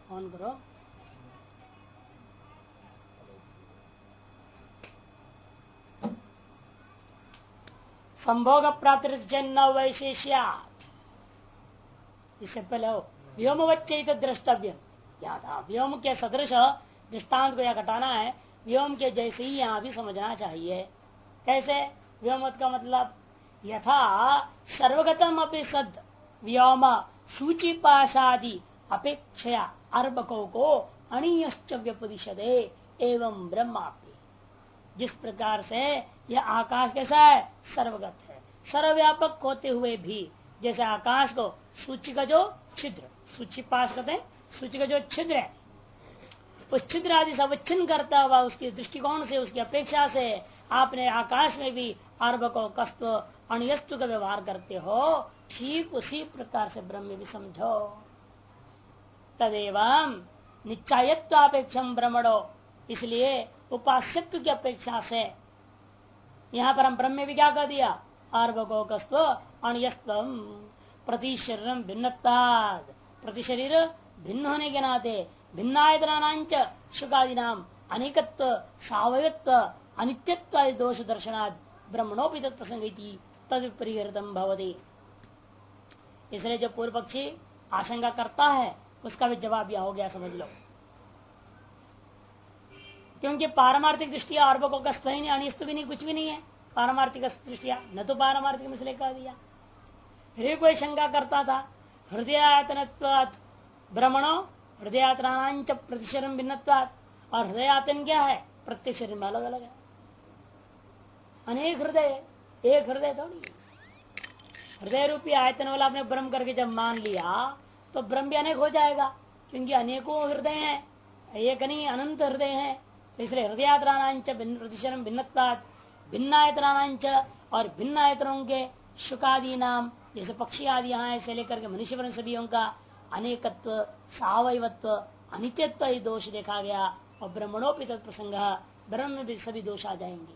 On करो। संभोग प्रातिजन्य वैशेष्या, इससे पहले हो व्योमवच्चैत द्रष्टव्य, क्या था व्योम के सदृश दृष्टांत को यह घटाना है। व्योम के जैसे ही यहाँ भी समझना चाहिए। कैसे? व्योमत का मतलब यथा सर्वगतम अपि सद व्योम सूची पाशादि अपेक्षया अर्बको को अणीयश्च व्यपदिशदे एवं ब्रह्मापि। जिस प्रकार से यह आकाश कैसा है? सर्वगत है, सर्वव्यापक होते हुए भी जैसे आकाश को सूची का जो छिद्र, सूची पास कहते हैं, सूची का जो छिद्र है उस छिद्र आदि से अवच्छिन्न करता हुआ उसके दृष्टिकोण से, उसकी अपेक्षा से आपने आकाश में भी अर्भको कस्त्व अणयस्व का व्यवहार करते हो, ठीक उसी प्रकार से ब्रह्म भी समझो। तदेवं निश्चयत्वापेक्षम ब्रह्मणो, इसलिए उपास्यत्व की अपेक्षा से यहाँ पर हम ब्रह्म में भी क्या कर दिया? अर्भको कस्त्व अणयस्वम प्रति शरीरम भिन्नताद, प्रति शरीर भिन्न होने के नाते भिन्नायतनाच शुकादि नाम अनेकत्व सावयत्व अनित्यत्व दोष दर्शनाद ब्रह्मणोपि तत्प्रसंगी तद परिहृतम भवति। इसलिए जो पूर्व पक्षी आशंका करता है उसका भी जवाब यह हो गया, समझ लो। क्योंकि पारमार्थिक दृष्टिया अर्भको का ही नहीं, अनिस्त भी नहीं, कुछ भी नहीं है पारमार्थिक दृष्टिया, न तो पारमार्थिक मिसले कह दिया। फिर कोई शंका करता था हृदयायतनत्वात् ब्रह्मणो हृदयातनांच प्रतिशरम भिन्नत्वात्, और हृदयातन क्या है? प्रत्येक शरीर में अलग अलग है, अनेक हृदय, एक हृदय थोड़ी। हृदय रूपी आयतन वाला आपने ब्रह्म करके जब मान लिया तो ब्रह्म भी अनेक हो जाएगा, क्योंकि अनेकों हृदय हैं, एक नहीं अनंत हृदय हैं। तो इसलिए हृदयातनांच प्रतिशरम भिन्नत्वात्, भिन्नायतनांच और भिन्न आयतनों के शुकादि नाम, जैसे पक्षी आदि यहाँ से लेकर के मनुष्य वर्ण सभी का अनेकत्व सावयवत्व अनित्यत्व ही दोष देखा गया, और ब्रह्मणोपि तत्प्रसंग, ब्रह्म में भी सभी दोष आ जाएंगे।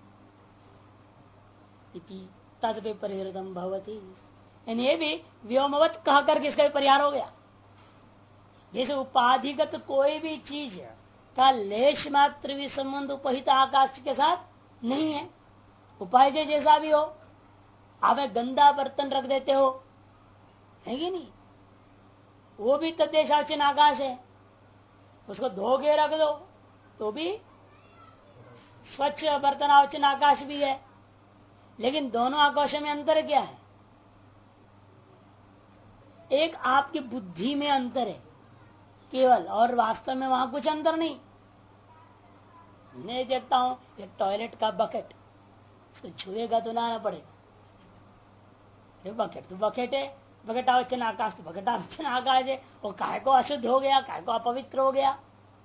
तद परिहृतम भवती, यानी ये भी व्योमवत कह करके इसका परिहार हो गया। जैसे उपाधिगत कोई भी चीज का लेश मात्र भी संबंध उपहित आकाश के साथ नहीं है। उपाय जैसा भी हो, आप एक गंदा बर्तन रख देते हो, है कि नहीं, वो भी तद्देशावच्छिन्न आकाश है। उसको धो के रख दो तो भी स्वच्छ बर्तनावच्छिन्न आकाश भी है। लेकिन दोनों आकाशों में अंतर क्या है? एक आपकी बुद्धि में अंतर है केवल, और वास्तव में वहां कुछ अंतर नहीं। मैं देखता हूं एक टॉयलेट का बकेट, उसको छुएगा तो ना पड़ेगा, बकेट तो बकेट है, बकेटावच्छिन्न आकाश तो बकेटावच्छिन्न आकाश है। वो काय को अशुद्ध हो गया, काय को अपवित्र हो गया।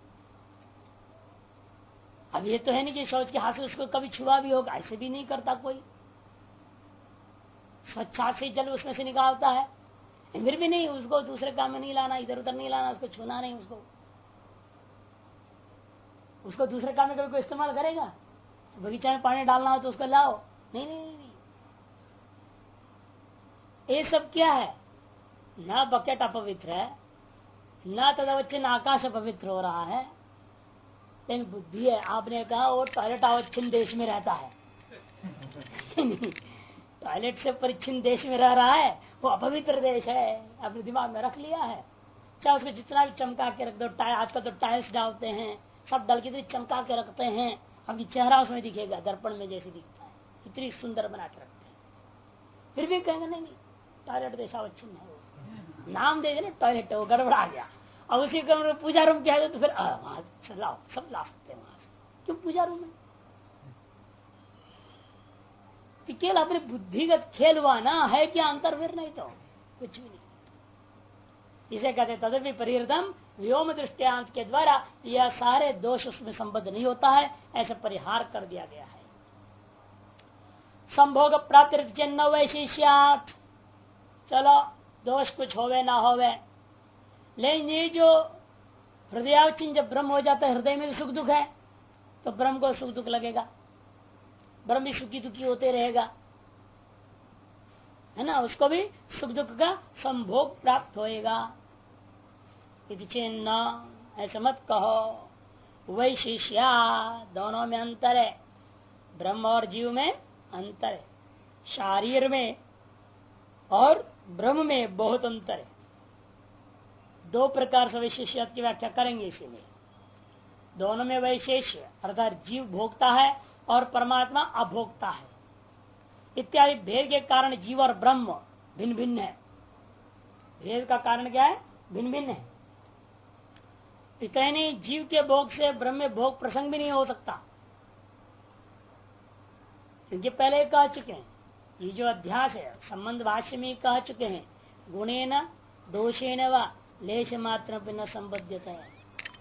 अब ये तो है नहीं कि शौच के हाथ से उसको कभी छुआ भी होगा, ऐसे भी नहीं करता कोई। स्वच्छ हाथ से जल उसमें से निकालता है, फिर भी नहीं, उसको दूसरे काम में नहीं लाना, इधर उधर नहीं लाना, उसको छूना नहीं, उसको दूसरे काम में कभी कोई इस्तेमाल करेगा? बगीचा में पानी डालना हो तो उसको लाओ, नहीं नहीं नहीं, नहीं। ये सब क्या है? न बकेट अपवित्र है, न तदवच्छिन्न आकाश अपवित्र हो रहा है, लेकिन बुद्धि है। आपने कहा वो टॉयलेट अवच्छिन्न देश में रहता है टॉयलेट से परिच्छिन्न देश में रह रहा है, वो अपवित्र देश है, अपने दिमाग में रख लिया है। चाहे उसको जितना भी चमका के रख दो, आजकल तो टाइल्स डालते हैं, सब डाल के चमका के रखते हैं, अभी चेहरा उसमें दिखेगा दर्पण में जैसे दिखता है, इतनी सुंदर बना के रखते हैं। फिर भी कहेंगे नहीं टॉयलेट देशावच्छिन्न है, वो नाम दे देना टॉयलेट है, वो गड़बड़ा गया। और उसी कमरे में पूजा रूम क्या तो फिर लाओ, सब ला सकते हैं वहां से, क्यों पूजा रूम है? केवल अपने बुद्धिगत खेल हुआ ना, है क्या अंतर? फिर नहीं तो कुछ भी नहीं। इसे कहते तदपि परिहृतम व्योम दृष्टांत के द्वारा यह सारे दोष उसमें संबद्ध नहीं होता है, ऐसे परिहार कर दिया गया है। संभोग प्राप्ति जन्म वैशिष्यात, चलो दोष कुछ होवे ना होवे, लेकिन ये जो हृदयावच्छिन्न जब ब्रह्म हो जाता है, हृदय में भी सुख दुख है, तो ब्रह्म को सुख दुख लगेगा, ब्रह्म भी सुखी दुखी होते रहेगा, है ना, उसको भी सुख दुख का संभोग प्राप्त होएगा। इति चिन्ह, ऐसे मत कहो। वैशिष्या, दोनों में अंतर है, ब्रह्म और जीव में अंतर है, शारीर में और ब्रह्म में बहुत अंतर है। दो प्रकार से वैशिष्य की व्याख्या करेंगे इसीलिए। दोनों में वैशेष्य अर्थात जीव भोगता है और परमात्मा अभोक्ता है इत्यादि भेद के कारण जीव और ब्रह्म भिन्न भिन्न है। भेद का कारण क्या है? भिन्न भिन्न है। इतने जीव के भोग से ब्रह्म में भोग प्रसंग भी नहीं हो सकता, क्योंकि पहले कह चुके हैं, ये जो अध्यास है संबंध भाष्य में कह चुके हैं, गुणेन दोषेन व लेश मात्र न संबद्धता है।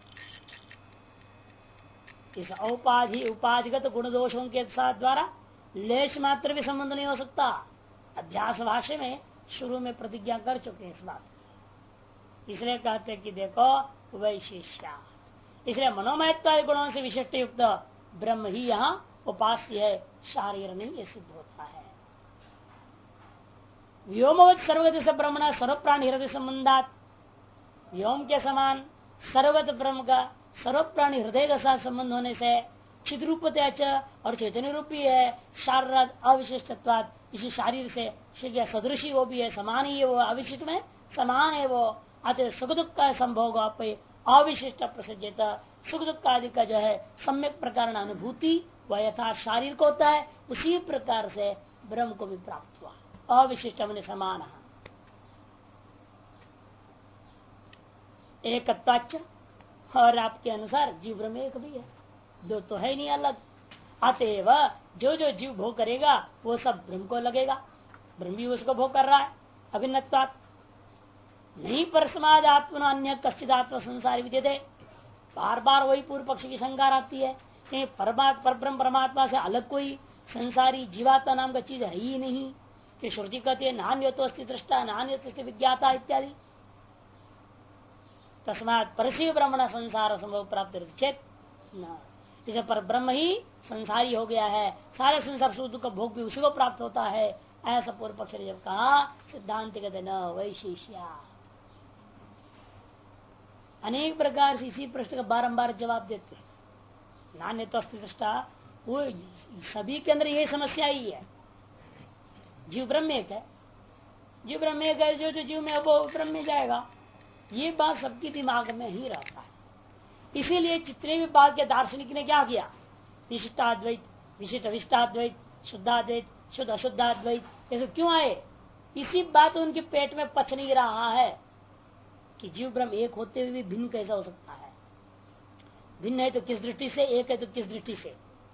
इस उपाधिगत गुण दोषों के साथ द्वारा लेश मात्र भी संबंध नहीं हो सकता। अध्यास भाष्य में शुरू में प्रतिज्ञा कर चुके हैं इस बात। इसलिए कहते हैं कि देखो वैशिष्या, इसलिए मनोमयत्वादि गुणों से विशिष्ट युक्त ब्रह्म ही यहाँ उपास्य है, शारीर नहीं ये सिद्ध होता है। व्योमवत सर्वगत से ब्रह्मण सर्व प्राणी हृदय संबंधात, व्योम के समान सर्वगत ब्रह्म का सर्व प्राणी हृदय के साथ संबंध होने से चिद रूपत्याच और चैतन्य रूपी है, शारीर अविशिष्टत्वाद, इसी शारीर से सदृशी वो भी है, समान ही है, वो अविशिष्ट में समान है वो। अतः सुख दुख का संभोग अविशिष्ट प्रसज्जित, सुख दुख आदि का जो है सम्यक प्रकार अनुभूति वह यथा शारीर को होता है, उसी प्रकार से ब्रह्म को भी प्राप्त हुआ, अविशिष्ट मैंने समान। एकत्वाच, और आपके अनुसार जीव ब्रह्म एक भी है, दो तो है नहीं अलग। अतएव जो जो जीव भोग करेगा वो सब ब्रह्म को लगेगा, ब्रह्म भी उसको भोग कर रहा है। अभिन्नत्वात् नहीं परस्माद आत्मा अन्य कश्चित आत्मा संसार विद्यते, बार बार वही पूर्व पक्ष की शंका आती है कि परब्रह्म परमात्मा से अलग कोई संसारी जीवात्मा नाम का चीज है ही नहीं, कि श्रुति कहती है नान्य तो अस्ति दृष्टा नान्य तो विज्ञाता इत्यादि। तस्मात परशिव ब्रह्मण संसार संभव प्राप्त चेत न, इसे पर ब्रह्म ही संसारी हो गया है, सारे संसार सुख का भोग भी उसी को प्राप्त होता है, ऐसा पूर्व पक्ष ने जब कहा सिद्धांत कहते न वैशिष्या। अनेक प्रकार से इसी प्रश्न का बारंबार जवाब देते हैं। नान्य तो अस्तिष्ठा, वो सभी के अंदर यही समस्या ही है। जीव ब्रह्म एक है, जीव ब्रह्म एक है, जो जीव में वो ब्रह्म में जाएगा, ये बात सबके दिमाग में ही रहता है। इसीलिए जितने भी बात के दार्शनिक ने क्या किया, विशिष्टाद्वैत, विशिष्ट अविष्टाद्वैत, शुद्धाद्वैत, शुद्ध अशुद्धाद्वैत, ऐसे क्यों आए? इसी बात उनके पेट में पच नहीं रहा है कि जीव ब्रह्म एक होते हुए भी भिन्न कैसा हो सकता है। भिन्न है तो किस दृष्टि से, एक है तो किस दृष्टि से।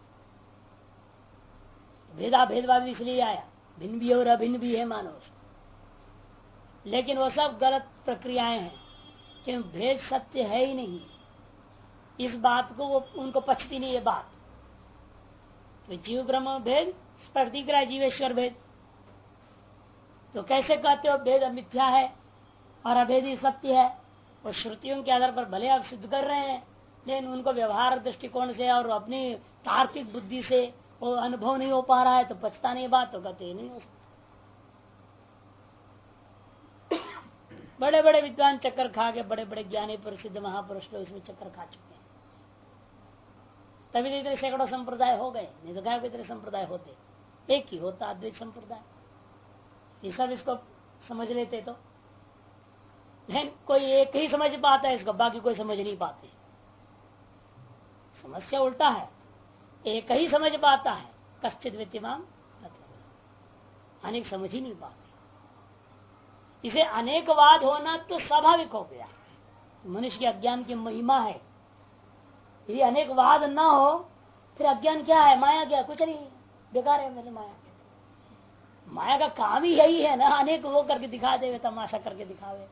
भेदभाव इसलिए आया, भिन्न भी है और अभिन्न भी है मानो, लेकिन वो सब गलत प्रक्रियाएं हैं, क्योंकि भेद सत्य है ही नहीं। इस बात को वो उनको पचती नहीं है बात। तो जीव ब्रह्म भेद स्पष्ट दिख रहा है, जीवेश्वर भेद, तो कैसे कहते हो भेद मिथ्या है और अभेद ही सत्य है? और श्रुतियों के आधार पर भले आप सिद्ध कर रहे हैं, लेकिन उनको व्यवहार दृष्टिकोण से और अपनी तार्किक बुद्धि से वो अनुभव नहीं हो पा रहा है, तो पछता नहीं बात, तो कहते नहीं हो सकता। बड़े बड़े विद्वान चक्कर खा के, बड़े बड़े ज्ञानी प्रसिद्ध महापुरुष लोग इसमें चक्कर खा चुके हैं, तभी तो इतने सैकड़ों संप्रदाय हो गए, नहीं तो क्या इतने संप्रदाय होते, एक ही होता अद्वैत संप्रदाय। ये सब इसको समझ लेते तो, लेकिन कोई एक ही समझ पाता है इसको, बाकी कोई समझ नहीं पाते। समस्या उल्टा है, एक ही समझ पाता है, कश्चित विद्यमान अनेक समझ ही नहीं पाते। इसे अनेकवाद होना तो स्वाभाविक हो गया, मनुष्य के अज्ञान की महिमा है। यदि अनेकवाद ना हो फिर अज्ञान क्या है, माया क्या, कुछ नहीं, बेकार है मेरे माया। माया का काम ही यही है ना, अनेक वो करके दिखा दे, तमाशा करके दिखावे।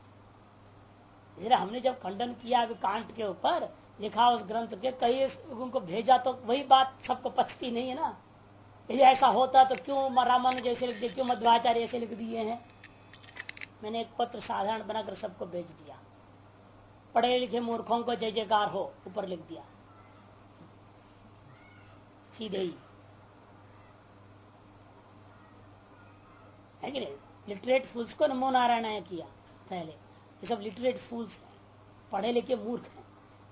हमने जब खंडन किया अभी कांट के ऊपर लिखा उस ग्रंथ के, कई उनको भेजा तो वही बात सबको पचती नहीं है ना। यदि ऐसा होता तो क्यों रामानुज जैसे लिख दिए, क्यों मध्वाचार्य ऐसे लिख दिए हैं। मैंने एक पत्र साधारण बनाकर सबको भेज दिया, पढ़े लिखे मूर्खों को जय जयकार हो ऊपर लिख दिया सीधे ही, है कि नहीं। लिटरेट फूल्स को नमो नारायण किया पहले, ये सब लिटरेट फूल्स है। पढ़े लिखे मूर्ख हैं।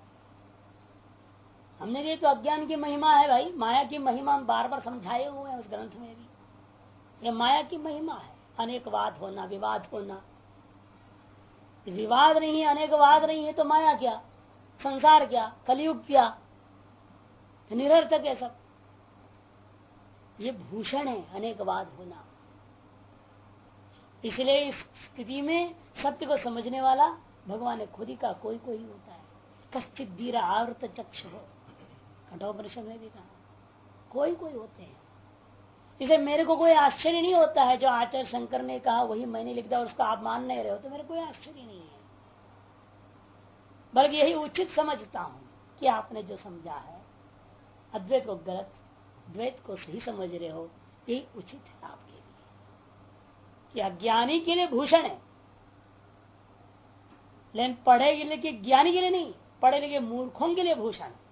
हमने ये तो अज्ञान की महिमा है भाई, माया की महिमा हम बार बार समझाए हुए हैं उस ग्रंथ में भी। ये माया की महिमा है, अनेकवाद होना, विवाद होना। विवाद नहीं है, अनेकवाद नहीं है तो माया क्या, संसार क्या, कलयुग क्या, निरर्थक है सब। ये भूषण है अनेकवाद होना। इसलिए इस स्थिति में सत्य को समझने वाला भगवान ने खुद ही का कोई कोई होता है। कश्चित धीर आवृत चक्षु हो, कठोपनिषद में भी कहा कोई कोई होते हैं। इसे मेरे को कोई आश्चर्य नहीं होता है, जो आचार्य शंकर ने कहा वही मैंने लिख दिया और उसको आप मान नहीं रहे हो तो मेरे कोई आश्चर्य नहीं है, बल्कि यही उचित समझता हूं कि आपने जो समझा है अद्वैत को गलत, द्वैत को सही समझ रहे हो, यही उचित है आपके लिए। कि अज्ञानी के लिए भूषण है, लेकिन पढ़े लिखे ज्ञानी के लिए नहीं, पढ़े लिखे मूर्खों के लिए भूषण है।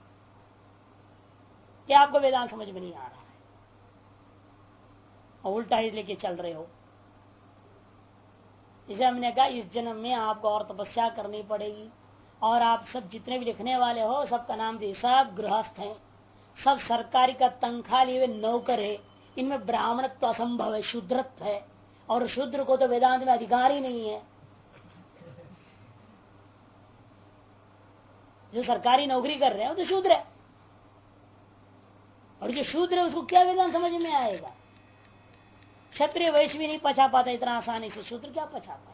क्या आपको वेदांत समझ में नहीं आ रहा है और उल्टा ही लेके चल रहे हो। इसे हमने कहा इस जन्म में आपको और तपस्या करनी पड़ेगी, और आप सब जितने भी लिखने वाले हो सबका नाम दे, सब गृहस्थ हैं, सब सरकारी का तनख्वाह लिए हुए नौकर है, इनमें ब्राह्मणत्व असंभव है, शूद्रत्व है, और शूद्र को तो वेदांत में अधिकार ही नहीं है। जो सरकारी नौकरी कर रहे हैं वो तो शूद्र है, और जो शूद्र है उसको क्या वेदांत समझ में आएगा। क्षत्रिय वैश्य भी नहीं पचा पाता इतना आसानी से, शूद्र क्या पचा पाएगा।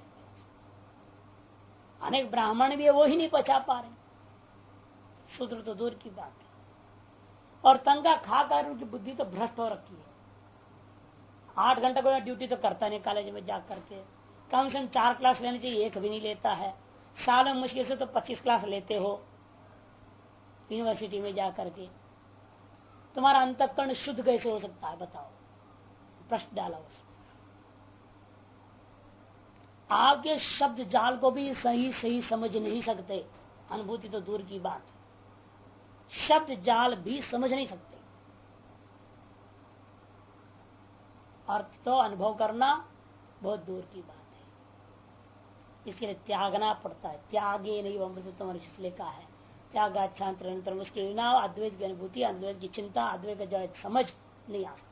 अनेक ब्राह्मण भी है वो ही नहीं पचा पा रहे, शूद्र तो दूर की बात है। और तंगा खाकर उनकी बुद्धि तो भ्रष्ट हो रखी है। 8 घंटे को ड्यूटी तो करता नहीं कॉलेज में जा करके, कम से कम 4 क्लास लेनी चाहिए, एक भी नहीं लेता है। साल में मुश्किल से तो 25 क्लास लेते हो यूनिवर्सिटी में जा करके। तुम्हारा अंतःकरण शुद्ध कैसे हो सकता है बताओ, प्रश्न डाला उसने। आपके शब्द जाल को भी सही सही समझ नहीं सकते, अनुभूति तो दूर की बात, शब्द जाल भी समझ नहीं सकते। अर्थ तो अनुभव करना बहुत दूर की बात है, इसके लिए त्यागना पड़ता है। त्यागे नहीं अमृतत्वम इसलिए कहा है, त्याग अच्छांतर निरंतर, उसके बिना अद्वैत की अनुभूति, अद्वैत की चिंता, अद्वैत का जो समझ नहीं आ सकता।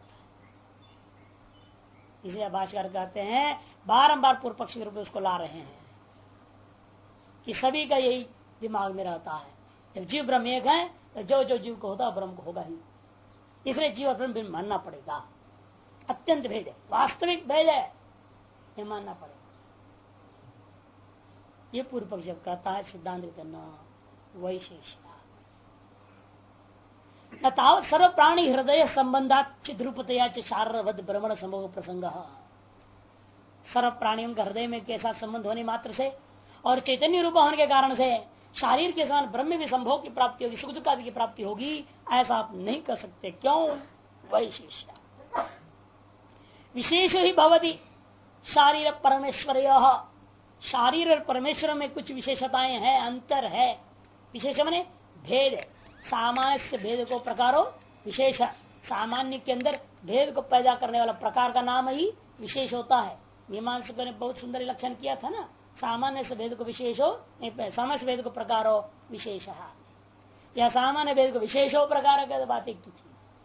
इसलिए भाष्यकार कहते हैं, बारंबार पूर्व पक्ष के रूप में उसको ला रहे हैं कि सभी का यही दिमाग में रहता है, जब जीव ब्रह्म एक है तो जो जो जीव को होता ब्रह्म को होगा ही। इसलिए जीव और ब्रह्म मानना पड़ेगा, अत्यंत भेद है, वास्तविक भेद है, ये मानना पड़ेगा। ये पूर्व पक्ष जब कहता है सिद्धांत करना वैशेषता तावत सर्व प्राणी हृदय संबंधात चिद्रूपतया चारवद भ्रमण संभव प्रसंग। सर्व प्राणियों का हृदय में कैसा संबंध होने मात्र से और चैतन्य रूप होने के कारण से शारीर के समान ब्रह्म भी संभोग की प्राप्ति होगी, सुख दुख आदि की प्राप्ति होगी, ऐसा आप नहीं कर सकते। क्यों? वैशिष्ट विशेष ही भवती शारीर परमेश्वर, शारीर और परमेश्वर में कुछ विशेषताएं हैं, अंतर है। विशेष माने भेद, सामान्य से भेद को प्रकारो विशेष, सामान्य के अंदर भेद को पैदा करने वाला प्रकार का नाम ही विशेष होता है। मीमांसकों ने बहुत सुंदर लक्षण किया था ना, सामान्य से भेद को विशेष हो, सामान्य से भेद को प्रकार हो विशेष, या सामान्य भेद को विशेष हो प्रकार का बात एक थी।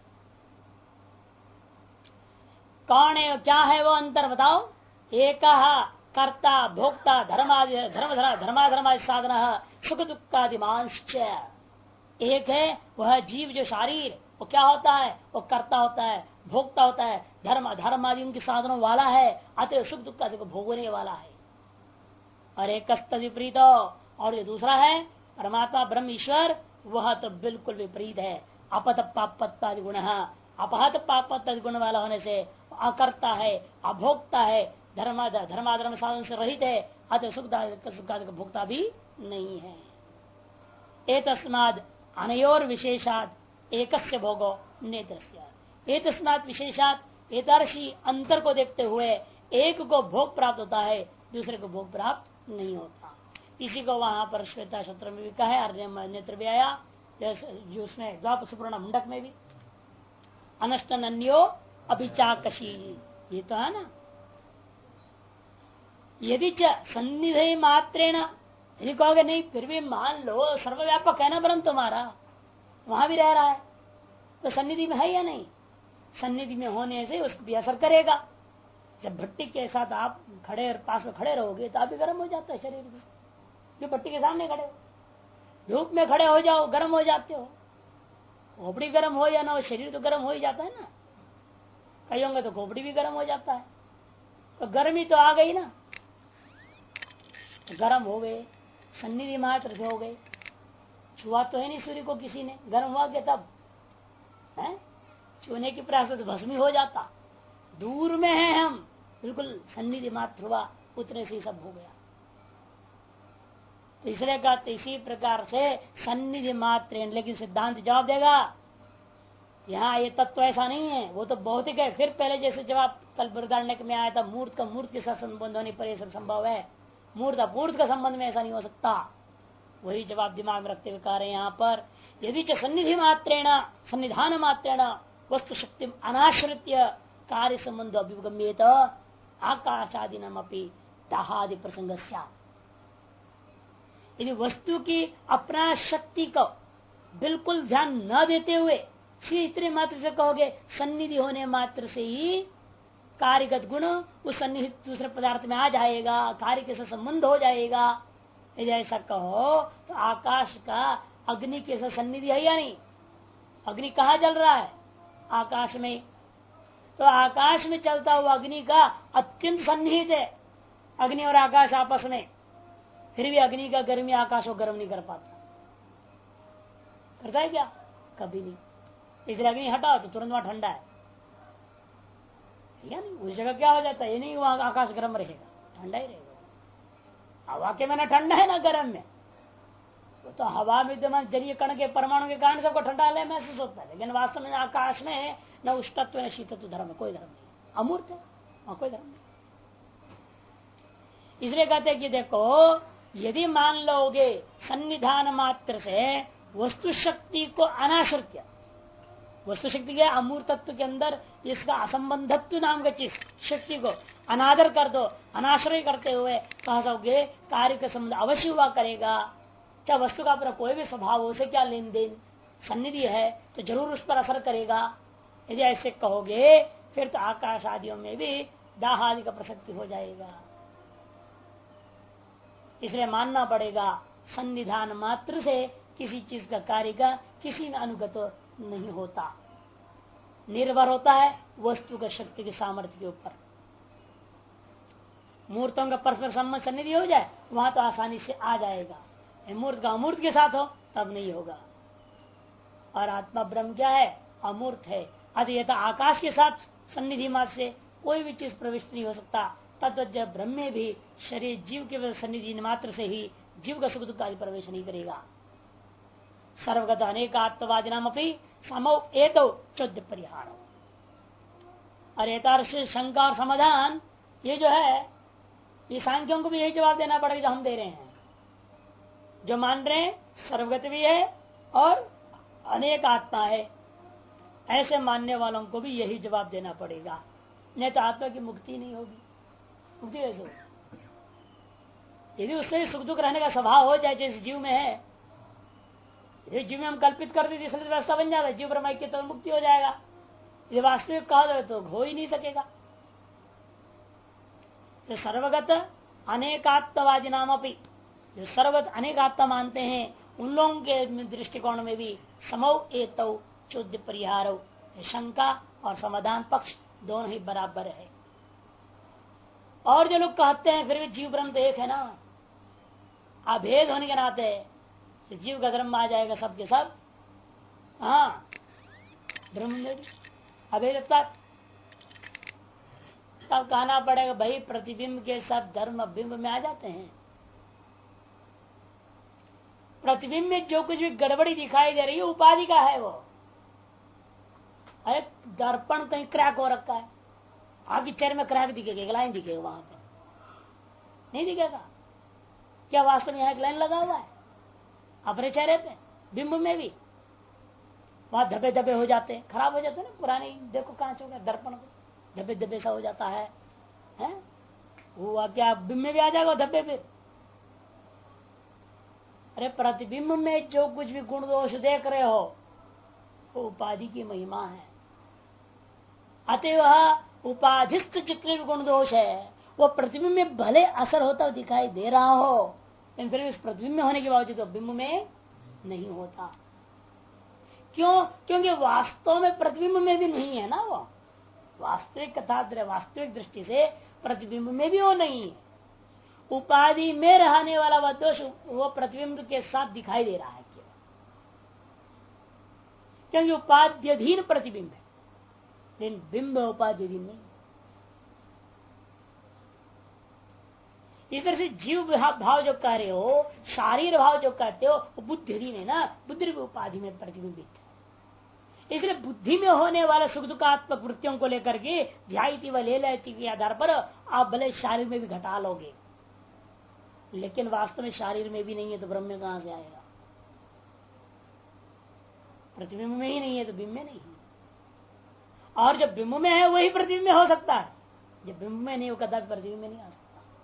कौन है, क्या है वो अंतर बताओ। एक कर्ता भोक्ता धर्माधर्म साधन सुख दुखादि मांश्च। एक है वह जीव जो शारीर, वो क्या होता है, वो कर्ता होता है, भोक्ता होता है, धर्म आदि उनके साधनों वाला है, अतः सुख दुख आदि को भोगने वाला है। और एक विपरीत, और जो दूसरा है परमात्मा ब्रह्म ईश्वर, वह तो बिल्कुल विपरीत है। अपत पापत्तादि गुण, अपहत पापत्तादि गुण वाला होने से अकर्ता है, अभोक्ता है, धर्माधर्म साधन से रहित है, अतः सुख का भोक्ता भी नहीं है। एतस्माद् अनयोर विशेषात एकस्य भोगो नेतस्यात्। एतस्मात् विशेषात एतर्षि अंतर को देखते हुए एक को भोग प्राप्त होता है, दूसरे को भोग प्राप्त नहीं होता। इसी को वहां पर श्वेता सूत्र में भी कहा है, अर्य नेत्र भी आया, जो उसमें द्वापर सुपूर्ण मुंडक में भी अनष्टन अन्यो अभिचाकशी, ये तो है ना। यदि च सन्निधि मात्रेण यदि कहोगे नहीं फिर भी मान लो सर्वव्यापक है ना ब्रह्म तुम्हारा, वहां भी रह रहा है, तो सन्निधि में है या नहीं? सन्निधि में होने से उसको भी असर करेगा। जब भट्टी के साथ आप खड़े और पास में खड़े रहोगे तो आप भी गर्म हो जाता है शरीर भी, जो भट्टी के सामने खड़े हो। धूप में खड़े हो जाओ गर्म हो जाते हो, खोपड़ी गर्म हो या ना हो शरीर तो गर्म हो ही जाता है ना। कई होंगे तो खोपड़ी भी गर्म हो जाता है, तो गर्मी तो आ गई ना, गर्म हो गए, सन्निधि मात्र से हो गए। छुआ तो है नहीं सूर्य को किसी ने, गर्म हुआ के तब है छूने की प्रयास तो भस्मी हो जाता। दूर में है हम, बिल्कुल सन्निधि मात्र हुआ, उतने से सब हो गया। तो इसलिए कहते इसी प्रकार से सन्निधि मात्र, लेकिन सिद्धांत जवाब देगा यहाँ ये तत्व ऐसा नहीं है, वो तो भौतिक है। फिर पहले जैसे जवाब कल बृहदारण्यक में आया था, मूर्त का मूर्त के साथ संबंध होने पर यह संभव है, मूर्त अपूर्त का संबंध में ऐसा नहीं हो सकता। वही जवाब दिमाग में रखते हुए कह रहे हैं यहाँ पर, यदि च सन्निधि मात्रेण सन्निधान मात्रेण वस्तु शक्ति अनाश्रित्य कार्य संबंध अभिगम्येत आकाशादि नाम अपनी दाहादि प्रसंग। यदि वस्तु की अपना शक्ति को बिल्कुल ध्यान न देते हुए इतने मात्र से कहोगे सन्निधि होने मात्र से ही कार्यगत गुण उस सन्निहित दूसरे पदार्थ में आ जाएगा, कार्य के साथ संबंध हो जाएगा। यदि ऐसा कहो तो आकाश का अग्नि के साथ सन्निधि है या नहीं? अग्नि कहाँ जल रहा है? आकाश में। तो आकाश में चलता हुआ अग्नि का अत्यंत सन्निहित है अग्नि और आकाश आपस में, फिर भी अग्नि का गर्मी आकाश को गर्म नहीं कर पाता। करता है क्या? कभी नहीं। इसलिए अग्नि हटाओ तो तुरंत वहां ठंडा है या नहीं? उस जगह क्या हो जाता है? ये नहीं वहां आकाश गर्म रहेगा, ठंडा ही रहेगा। हवा के में ना ठंडा है ना गर्म में, तो हवा में विद्यमान जलीय कण के परमाणु के कारण सबको ठंडा लय महसूस होता है, लेकिन वास्तव में आकाश में न उष्णत्व न शीतत्व धर्म है, कोई धर्म नहीं, अमूर्त है वहां, कोई धर्म नहीं। इसलिए कहते हैं कि देखो यदि मान लोगे सन्निधान मात्र से वस्तु शक्ति को अनाश्रित्य, वस्तु शक्ति के अमूर्तत्व के अंदर इसका असंबंधत्व नाम का चीज शक्ति को अनादर कर दो, अनाश्रय करते हुए कह सकोगे कार्य का संबंध अवश्य हुआ करेगा। चाहे वस्तु का अपना कोई भी स्वभाव हो, उसे क्या लेन देन, सन्निधि है तो जरूर उस पर असर करेगा। यदि ऐसे कहोगे फिर तो आकाश आदियों में भी दाह आदि का प्रसक्ति हो जाएगा। इसलिए मानना पड़ेगा सन्निधान मात्र से किसी चीज का कार्य का किसी में अनुगत नहीं होता, निर्भर होता है वस्तु का शक्ति के सामर्थ्य के ऊपर। मूर्तों का परस्पर संबंध सन्निधि हो जाए वहां तो आसानी से आ जाएगा, मूर्त का अमूर्त के साथ हो तब नहीं होगा। और आत्मा ब्रह्म क्या है? अमूर्त है। अतः आकाश के साथ सन्निधि मात्र से कोई भी चीज प्रविष्ट नहीं हो सकता। तत्व ब्रह्म में भी शरीर जीव के सन्निधि मात्र से ही जीव का सुख दुख आदि प्रवेश नहीं करेगा। सर्वगत अनेक आत्मवादी नाम अपनी समो एतो चौद्य परिहार। और एतादृश शंका और समाधान ये जो है ये सांख्यों को भी यही जवाब देना पड़ेगा जो हम दे रहे हैं। जो मान रहे हैं सर्वगत भी है और अनेक आत्मा है, ऐसे मानने वालों को भी यही जवाब देना पड़ेगा, नहीं तो आत्मा की मुक्ति नहीं होगी। मुक्ति कैसे होगी? यदि उससे सुख दुख रहने का स्वभाव हो जाए जैसे जीव में है, यदि जीव में हम कल्पित कर देते इसलिए व्यवस्था बन जाता है जीव ब्रह्म की तो मुक्ति हो जाएगा। यदि वास्तविक कहा जाए तो हो ही नहीं सकेगा। तो सर्वगत अनेकात्मवादी नाम अपनी जो सर्वगत अनेक आत्मा मानते हैं उन लोगों के दृष्टिकोण में भी समौ एतौ चौद्य परिहार, शंका और समाधान पक्ष दोनों ही बराबर है। और जो लोग कहते हैं फिर भी जीव ब्रह्म तो एक है ना, अभेद होने के नाते तो जीव का धर्म आ जाएगा सबके सब। हाँ ब्रह्म में भी अभेदता, तब कहना पड़ेगा भाई प्रतिबिंब के सब धर्म बिंब में आ जाते हैं। प्रतिबिंब में जो कुछ भी गड़बड़ी दिखाई दे रही है उपाधि का है वो। अरे दर्पण कहीं क्रैक हो रखा है, आपके चेहरे में क्रैक दिखेगा, एक लाइन दिखेगा वहां पर, नहीं दिखेगा क्या? वास्तव में यहाँ एक लाइन लगा हुआ है अपने चेहरे पे, बिंब में भी वहां धब्बे धब्बे हो जाते हैं, खराब हो जाते हैं ना पुराने, देखो कांच हो गया दर्पण को धब्बे धब्बे सा हो जाता है? वो क्या बिंब में भी आ जाएगा धब्बे पे? अरे प्रतिबिंब में जो कुछ भी गुण दोष देख रहे हो वो उपाधि की महिमा है। अतएव उपाधिस्थ जितने भी गुण दोष है वो प्रतिबिंब में भले असर होता दिखाई दे रहा हो, लेकिन फिर इस प्रतिबिंब में होने के बावजूद तो बिंब में नहीं होता। क्यों? क्योंकि वास्तव में प्रतिबिंब में भी नहीं है ना वो। वास्तविक कथा वास्तविक दृष्टि से प्रतिबिंब में भी वो नहीं है। उपाधि में रहने वाला वह दोष वो प्रतिबिंब के साथ दिखाई दे रहा है केवल, क्योंकि उपाध्यधीन प्रतिबिंब है, लेकिन बिंब उपाध्यधीन नहीं। इस तरह से जीव भाव जो कह रहे हो, शारीर भाव जो कहते हो, वो बुद्धिधीन है ना, बुद्धि उपाधि में प्रतिबिंबित है। इसलिए बुद्धि में होने वाले सुख दुखात्मक वृत्तियों को लेकर के ध्यायती व ले लेती के आधार पर आप भले शारीर में भी घटा लोगे, लेकिन वास्तव में शारीर में भी नहीं है तो ब्रह्म में कहां से आएगा? प्रतिबिंब में ही नहीं है तो बिंब में नहीं है। और जब बिंब में है वही प्रतिबिंब में हो सकता है, जब बिंब में नहीं हो कदापि प्रतिबिंब में नहीं आ सकता।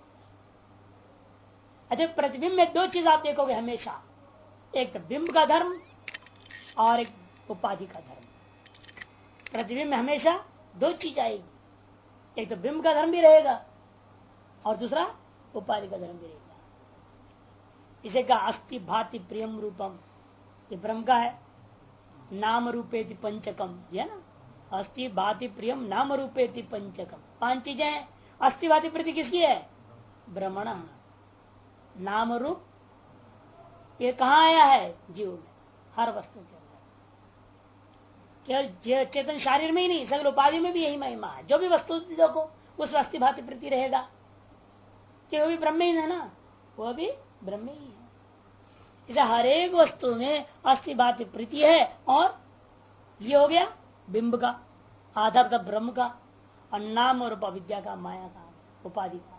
अच्छा, प्रतिबिंब में दो चीज आप देखोगे हमेशा, एक तो बिंब का धर्म और एक उपाधि का धर्म। प्रतिबिंब में हमेशा दो चीज आएगी, एक तो बिंब का धर्म भी रहेगा और दूसरा उपाधि का धर्म भी रहेगा। इसे कहा अस्थि भाति प्रियम रूपम, ये ब्रह्म का है। नाम रूपेति पंचकम, है ना, अस्थि भाति प्रियम नाम रूपेति पंचकम, पांच चीजें हैं। अस्थि भाति प्रीति किसकी है? ब्रह्मण। नाम रूप ये कहाँ आया है? जीव में, हर वस्तु के अंदर, केवल चेतन शरीर में ही नहीं, सगल उपाधि में भी यही महिमा है। जो भी वस्तु देखो उस अस्थि भाति प्रीति रहेगा, कि वो भी ब्रह्म ही है ना, वो भी ब्रह्म ही है। इसे हर एक वस्तु में अस्थि भाति प्रीति है, और ये हो गया बिंब का आधार का, ब्रह्म का, और नाम और अविद्या का, माया का, उपाधि का।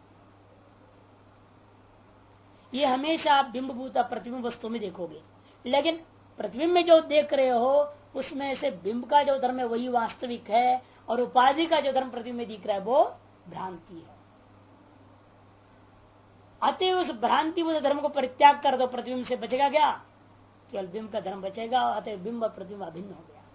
ये हमेशा आप बिंबभूता प्रतिबिंब वस्तु में देखोगे, लेकिन प्रतिबिंब में जो देख रहे हो उसमें से बिंब का जो धर्म है वही वास्तविक है, और उपाधि का जो धर्म प्रतिबिंब में दिख रहा है वो भ्रांति है। अतः उस भ्रांति धर्म को परित्याग कर दो, प्रतिबिंब से बचेगा क्या? केवल बिंब का धर्म बचेगा। अतः बिंब और प्रतिबिंब अभिन्न हो गया।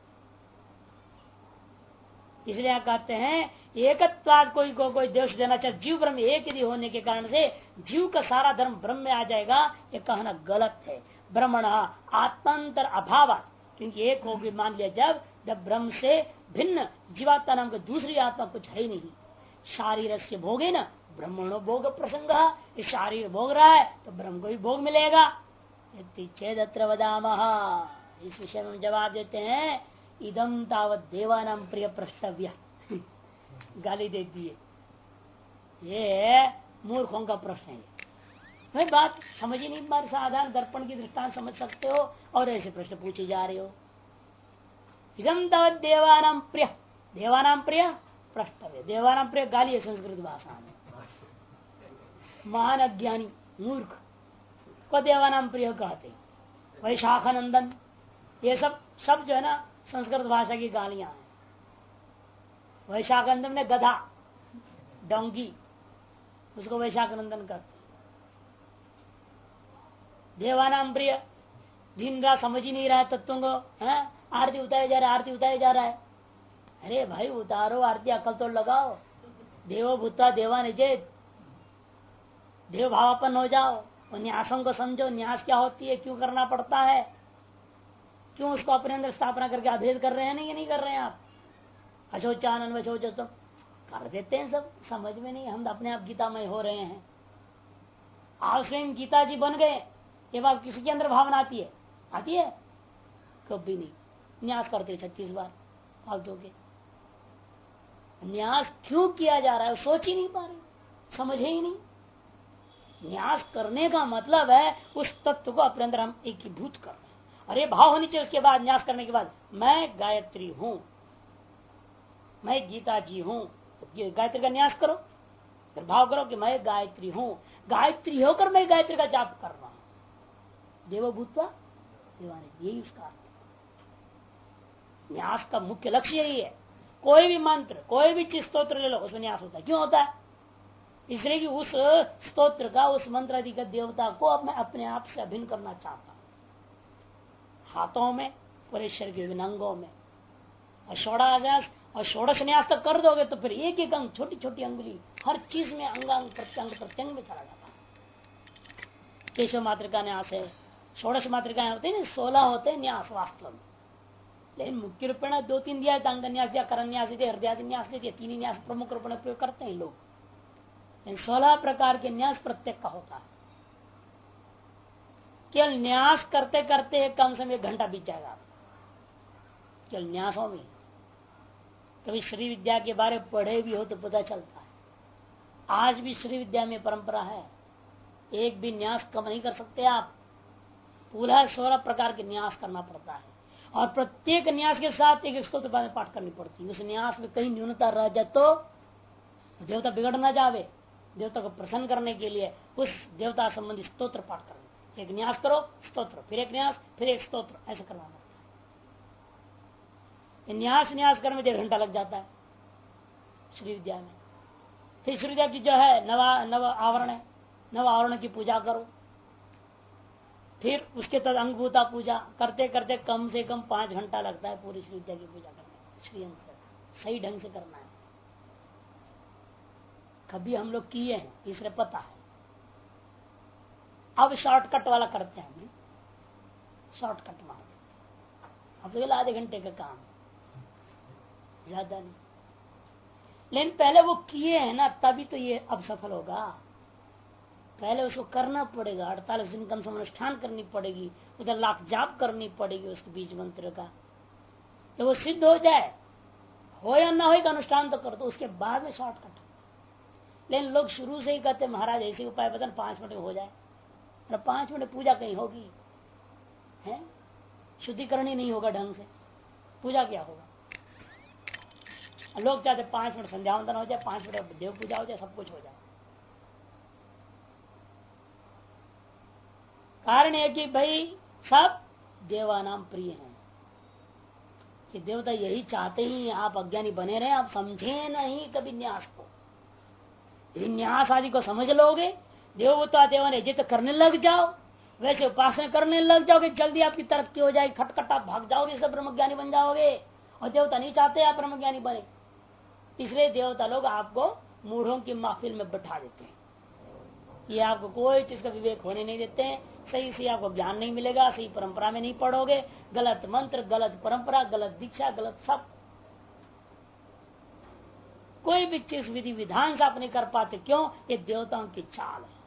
इसलिए कहते हैं एकत्वाद कोई दोष देना चाहे, जीव ब्रह्म एक यदि होने के कारण से जीव का सारा धर्म ब्रह्म में आ जाएगा, ये कहना गलत है। ब्रह्मण आत्मांतर अभाव, क्योंकि एक होगी मान लिया जब ब्रह्म से भिन्न जीवात्मा नाम का दूसरी आत्मा कुछ है ही नहीं। शारीर से भोगे न ब्रह्मणो भोग प्रसंग, शारीर भोग रहा है तो ब्रह्म को भी भोग मिलेगा। चेदत्र वदामः, इस विषय में जवाब देते हैं इदम तावत देवानाम प्रिय प्रष्टव्य। गाली दे दिए, ये मूर्खों का प्रश्न है। भाई बात समझ ही नहीं, बार साधारण दर्पण की दृष्टांत समझ सकते हो और ऐसे प्रश्न पूछे जा रहे हो। इदम तावत देवानाम प्रिय, देवानाम प्रिय प्रष्टव्य, देवानाम प्रिय गाली है संस्कृत भाषा में। महान अज्ञानी मूर्ख को देवानाम प्रिय कहते, वैशाखानंदन, ये सब जो है ना संस्कृत भाषा की गालियां हैं। वैशाखानंदन ने गधा, डोंगी, उसको वैशाखानंदन कहते। देवानाम प्रिय, दिन रात समझ ही नहीं रहा है तत्वों को, है आरती उतारे जा रहा है, आरती उतारे जा रहा है। अरे भाई उतारो आरती, अकल तो लगाओ। देवो भूता देवान चेत, देव भावापन हो जाओ और न्यासों को समझो, न्यास क्या होती है, क्यों करना पड़ता है, क्यों उसको अपने अंदर स्थापना करके अभेद कर रहे हैं नहीं, ये नहीं कर रहे हैं आप। अशोचानन वशोच तो कर देते हैं सब, समझ में नहीं, हम अपने आप गीतामय हो रहे हैं। आप स्वयं गीता जी बन गए, ये बात किसी के अंदर भावना आती है? आती है? कभी नहीं। न्यास करते 36 बार फालतू के। न्यास क्यों किया जा रहा है सोच ही नहीं पा रहे, समझे ही नहीं। न्यास करने का मतलब है उस तत्व को अपने अंदर हम एकीभूत कर रहे हैं। अरे भाव होनी चाहिए उसके बाद, न्यास करने के बाद मैं गायत्री हूं, मैं गीता जी हूं। गायत्री का न्यास करो, फिर भाव करो कि मैं गायत्री हूं, गायत्री होकर मैं गायत्री का जाप कर रहा हूं। देवभूतवा देवानी, यही उसका अर्थ। न्यास का मुख्य लक्ष्य यही है। कोई भी मंत्र, कोई भी चीज स्तोत्र ले लो, उसमें न्यास होता है। क्यों होता है? इसलिए कि उस स्तोत्र का, उस मंत्र आदि का देवता को मैं अपने आप से अभिन्न करना चाहता हूं, हाथों में, पूरे शरीर के विभिन्न अंगों में। और षोड़ान्यास और षोड़श न्यास तक कर दोगे तो फिर एक एक अंग, छोटी छोटी अंगुली, हर चीज में अंगांग प्रत्यंग प्रत्यंग में चला जाता है। केशव मातृका न्यास है, षोड़श मातृकाएं होते हैं, 16 होते हैं न्यास वास्तव में, लेकिन मुख्य रूप में 2-3 दिया है, अंग न्यास दिया, करण न्यास दिया, हृदय न्यास दिया, 3 ही न्यास प्रमुख रूप में प्रयोग करते हैं लोग। 16 प्रकार के न्यास प्रत्येक का होता है। केवल न्यास करते करते कम से कम 1 घंटा बीत जाएगा केवल न्यासों में। कभी श्री विद्या के बारे में पढ़े भी हो तो पता चलता है, आज भी श्री विद्या में परंपरा है, एक भी न्यास कम नहीं कर सकते आप, पूरा 16 प्रकार के न्यास करना पड़ता है। और प्रत्येक न्यास के साथ एक स्तोत्र पाठ करनी पड़ती है। उस न्यास में कहीं न्यूनता रह जाए तो देवता बिगड़ ना जावे, देवता को प्रसन्न करने के लिए उस देवता संबंधी स्तोत्र पाठ करना। एक न्यास करो, स्तोत्र, फिर एक न्यास, फिर एक स्तोत्र, ऐसा करना पड़ता है। न्यास करने में 1.5 घंटा लग जाता है श्री विद्या में। फिर श्री विद्या की जो है नव आवरण है, नव आवरण की पूजा करो, फिर उसके तद अंगभूता पूजा करते करते कम से कम 5 घंटा लगता है पूरी श्री विद्या की पूजा करने में। श्री अंक सही ढंग से करना है। कभी हम लोग किए हैं, इसलिए पता है। अब शॉर्टकट वाला करते हैं, शॉर्टकट मार, अब तो आधे घंटे का काम, ज्यादा नहीं। लेकिन पहले वो किए हैं ना, तभी तो ये अब सफल होगा। पहले उसको करना पड़ेगा, 48 दिन कम से कम अनुष्ठान करनी पड़ेगी, उधर लाख जाप करनी पड़ेगी उसके बीज मंत्र का। तो वो सिद्ध हो जाए, हो या ना हो, अनुष्ठान तो कर दो, उसके बाद में शॉर्टकट। लेकिन लोग शुरू से ही कहते महाराज ऐसे उपाय बदल 5 मिनट में हो जाए, और 5 मिनट पूजा कहीं होगी है, शुद्धिकरण ही नहीं होगा ढंग से, पूजा क्या होगा। लोग चाहते 5 मिनट संध्यावंदन हो जाए, 5 मिनट देव पूजा हो जाए, सब कुछ हो जाए। कारण है कि भाई सब देवानाम प्रिय हैं, कि देवता यही चाहते ही आप अज्ञानी बने रहे, आप समझे नहीं कभी न्यास को। यदि न्यास आदि को समझ लोगे, देवता देवन जित करने लग जाओ, वैसे उपासना करने लग जाओगे, जल्दी आपकी तरक्की हो जाएगी, खटखट आप भाग जाओगे, सब ब्रह्मज्ञानी बन जाओगे। और देवता नहीं चाहते आप ब्रह्मज्ञानी बने, इसलिए देवता लोग आपको मूढ़ों की महफिल में बैठा देते हैं। ये आपको कोई चीज का विवेक होने नहीं देते हैं, सही से आपको ज्ञान नहीं मिलेगा, सही परंपरा में नहीं पढ़ोगे, गलत मंत्र, गलत परंपरा, गलत दीक्षा, गलत सब, कोई भी चीज विधि विधान से आप नहीं कर पाते। क्यों? ये देवताओं की चाल है।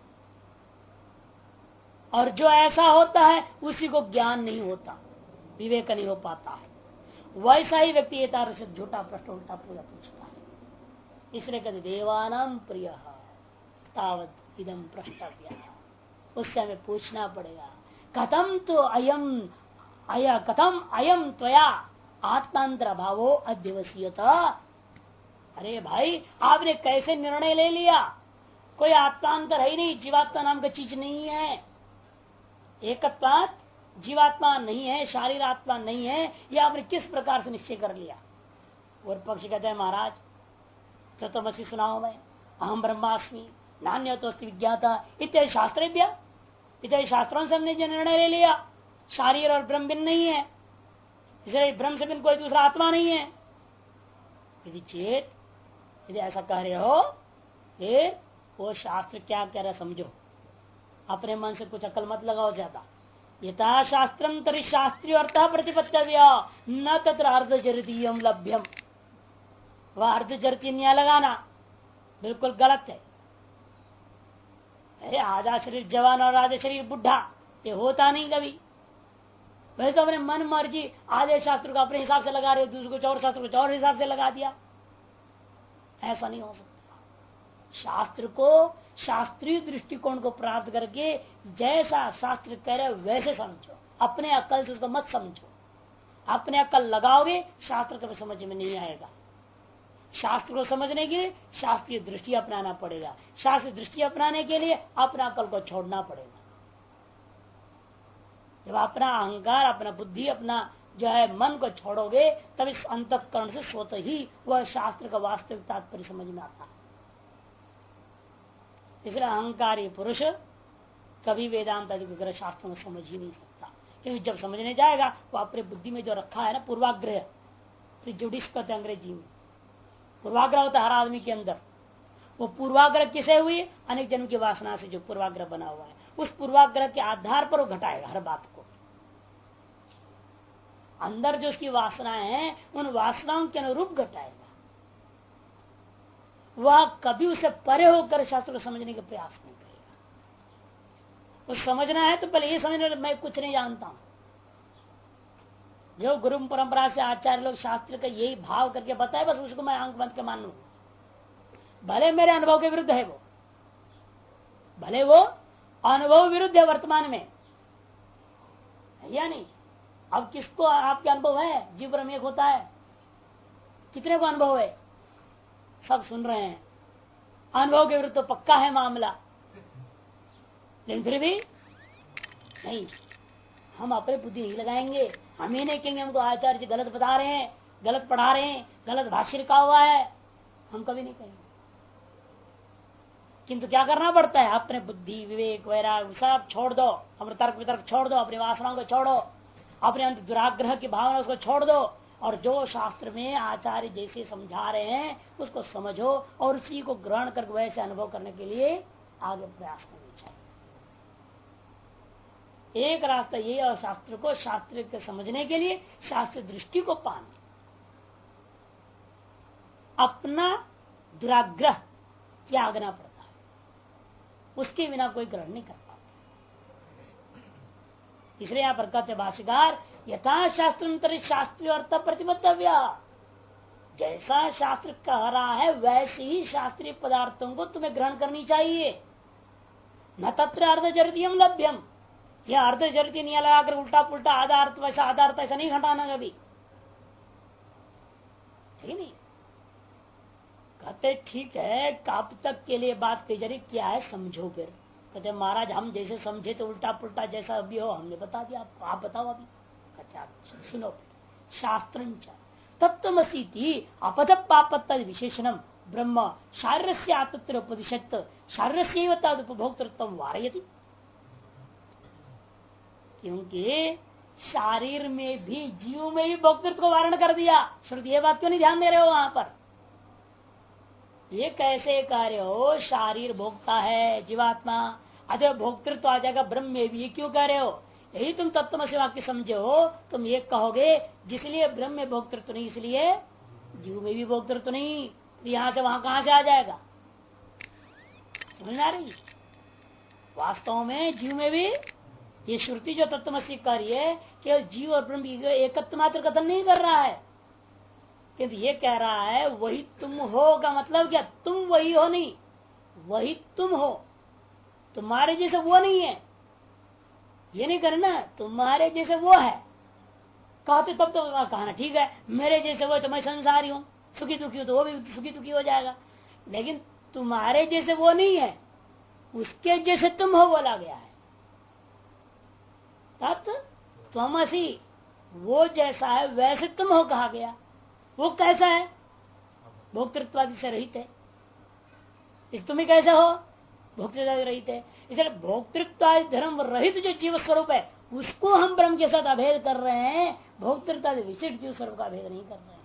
और जो ऐसा होता है उसी को ज्ञान नहीं होता, विवेक नहीं हो पाता है। वैसा ही व्यक्ति ये तार से झूठा प्रश्न उल्टा पूजा पूछता है। इसलिए कहते देवानाम प्रिय तावत इदम प्रष्टव्य, उससे हमें पूछना पड़ेगा कथम तो कथम अयम त्वया आत्मांतर भावो अध्यवसीयता। अरे भाई, आपने कैसे निर्णय ले लिया? कोई आत्मांतर है ही नहीं, जीवात्मा नाम का चीज नहीं है, एकत्वात जीवात्मा नहीं है, शारीर आत्मा नहीं है, यह आपने किस प्रकार से निश्चय कर लिया? और पक्ष कहते हैं महाराज चतुर्मसी सुनाओ मैं, अहम ब्रह्मास्मि नान्य तो विज्ञाता इत्यादि शास्त्रेभ्य, इत्यादि शास्त्रों से हमने जो निर्णय ले लिया शारीर और ब्रह्म भिन्न नहीं है, इसलिए ब्रह्म से भिन्न कोई दूसरा आत्मा नहीं है। यदि ऐसा कह रहे हो, फिर वो शास्त्र क्या कह रहा समझो, अपने मन से कुछ अकल मत लगाओ ज्यादा। यथा शास्त्रम तरी शास्त्रीय अर्थ प्रतिपत्तव्य न तत्र अर्धचरितीयम लभ्यम, वह अर्धचरिती न्याय लगाना बिल्कुल गलत है। अरे आधा शरीर जवान और आधा शरीर बुढ़ा, ये होता नहीं कभी। वैसे तो अपने मन मर्जी आधे शास्त्र को अपने हिसाब से लगा रहे हो, दूसरे को और शास्त्र को और हिसाब से लगा दिया, ऐसा नहीं हो सकता। शास्त्र को शास्त्रीय दृष्टिकोण को प्राप्त करके जैसा शास्त्र कह रहे वैसे समझो, अपने अकल से उसको मत समझो। अपने अकल लगाओगे शास्त्र कभी समझ में नहीं आएगा। शास्त्र को समझने के लिए शास्त्रीय दृष्टि अपनाना पड़ेगा, शास्त्रीय दृष्टि अपनाने के लिए अपना अकल को छोड़ना पड़ेगा। जब अपना अहंकार, अपना बुद्धि, अपना जो है मन को छोड़ोगे, तब इस अंतःकरण से स्वतः ही वह शास्त्र का वास्तविक तात्पर्य समझ में आता है। इसलिए अहंकारी पुरुष कभी वेदांत आदि विग्रह शास्त्रों में समझ ही नहीं सकता, क्योंकि जब समझने जाएगा वो अपने बुद्धि में जो रखा है ना पूर्वाग्रह, प्रिजुडिस कहते हैं अंग्रेजी में, पूर्वाग्रह होता है हर आदमी के अंदर। वो पूर्वाग्रह किसे हुई? अनेक जन्म की वासना से जो पूर्वाग्रह बना हुआ है, उस पूर्वाग्रह के आधार पर वो घटाएगा हर बात को। अंदर जो उसकी वासनाएं हैं उन वासनाओं के अनुरूप घटाएगा। वह कभी उसे परे होकर शास्त्र को समझने का प्रयास नहीं करेगा। वो समझना है तो पहले ये समझना मैं कुछ नहीं जानता हूं। जो गुरु परंपरा से आचार्य लोग शास्त्र का यही भाव करके बताए, बस उसको मैं आंख बंद के मान लू, भले मेरे अनुभव के विरुद्ध है वो, भले वो अनुभव विरुद्ध है वर्तमान में, या नहीं? अब किसको आपके अनुभव है? जीव ब्रह्म एक होता है, कितने को अनुभव है? सब सुन रहे हैं। अनुभव के विरुद्ध तो पक्का है मामला, लेकिन फिर भी नहीं, हम अपने बुद्धि नहीं लगाएंगे। हम ये नहीं कहेंगे हमको आचार्य जी गलत बता रहे हैं, गलत पढ़ा रहे हैं, गलत भाष्य लिखा हुआ है, हम कभी नहीं कहेंगे। किंतु क्या करना पड़ता है? अपने बुद्धि विवेक वैराग सब छोड़ दो, अपने तर्क वितर्क छोड़ दो, अपनी वासनाओं को छोड़ो, अपने अंत दुराग्रह की भावना उसको छोड़ दो, और जो शास्त्र में आचार्य जैसे समझा रहे हैं उसको समझो और उसी को ग्रहण करके वैसे अनुभव करने के लिए आगे प्रयास करना चाहिए। एक रास्ता ये, और शास्त्र को शास्त्र के समझने के लिए शास्त्र दृष्टि को पाना, अपना दुराग्रह त्यागना पड़ता है, उसके बिना कोई ग्रहण नहीं कर पाता। इसलिए यहां पर कहते भाष्यकार यथा शास्त्र शास्त्रीय अर्थ प्रतिबद्धव्य, जैसा शास्त्र कह रहा है वैसे ही शास्त्रीय पदार्थों को तुम्हें ग्रहण करनी चाहिए। न तत्र अर्धचरितम लभ्यम, यह अर्धचरित नहीं लगाकर उल्टा पुल्टा आधा अर्थ वैसा आधा अर्थ ऐसा नहीं घटाना कभी, ठीक नहीं? कहते ठीक है, कब तक के लिए बात कही जा रही, क्या है समझो। फिर कहते महाराज हम जैसे समझे तो उल्टा पुल्टा जैसा अभी हो हमने बता दिया, आप बताओ अभी। कहते आप सुनो, शास्त्र तत्वमसी अपद पापत्त विशेषणम ब्रह्म शारीर से आतत्र उपदिशत शारीर से उपभोक्तृत्व वारयति। क्योंकि शारीर में भी जीव में भी भोक्तृत्व को वारण कर दिया श्रुति। ये बात क्यों नहीं ध्यान दे रहे हो वहां पर? ये कैसे कार्य हो? शारीर भोगता है जीवात्मा, अतः भोक्तृत्व आ जाएगा ब्रह्म में भी, ये क्यों कह रहे हो? यही तुम तत्वमसि वाक्य समझे हो, तुम ये कहोगे जिसलिए ब्रह्म में भोक्तृत्व नहीं इसलिए जीव में भी भोक्तृत्व नहीं, यहां से वहां कहां से आ जाएगा? समझ आ रही? वास्तव में जीव में भी ये श्रुति जो तत्वमसि कार्य है केवल जीव और ब्रह्म एकत्व मात्र कथन नहीं कर रहा है, किंतु ये कह रहा है वही तुम हो का मतलब क्या? तुम वही हो नहीं, वही तुम हो, तुम्हारे जैसे वो नहीं है। ये नहीं करना तुम्हारे जैसे वो है, कहते तब तो कहना ठीक है मेरे जैसे वो तो मैं संसारी हूं, सुखी दुखी हो तो वो भी सुखी दुखी हो जाएगा, लेकिन तुम्हारे जैसे वो नहीं है, उसके जैसे तुम हो बोला गया है। तत् त्वमसि, वो जैसा है वैसे तुम हो कहा गया। वो कैसा है? भोक्तृत्वादि से रहित है। इस तुम्हें कैसे हो? भोक्तृत्वादि रहित है। इसलिए भोक्तृत्वादि धर्म रहित जो जीव स्वरूप है उसको हम ब्रह्म के साथ अभेद कर रहे हैं, भोक्तृत्वादि विशिष्ट जीव स्वरूप का अभेद नहीं कर रहे हैं।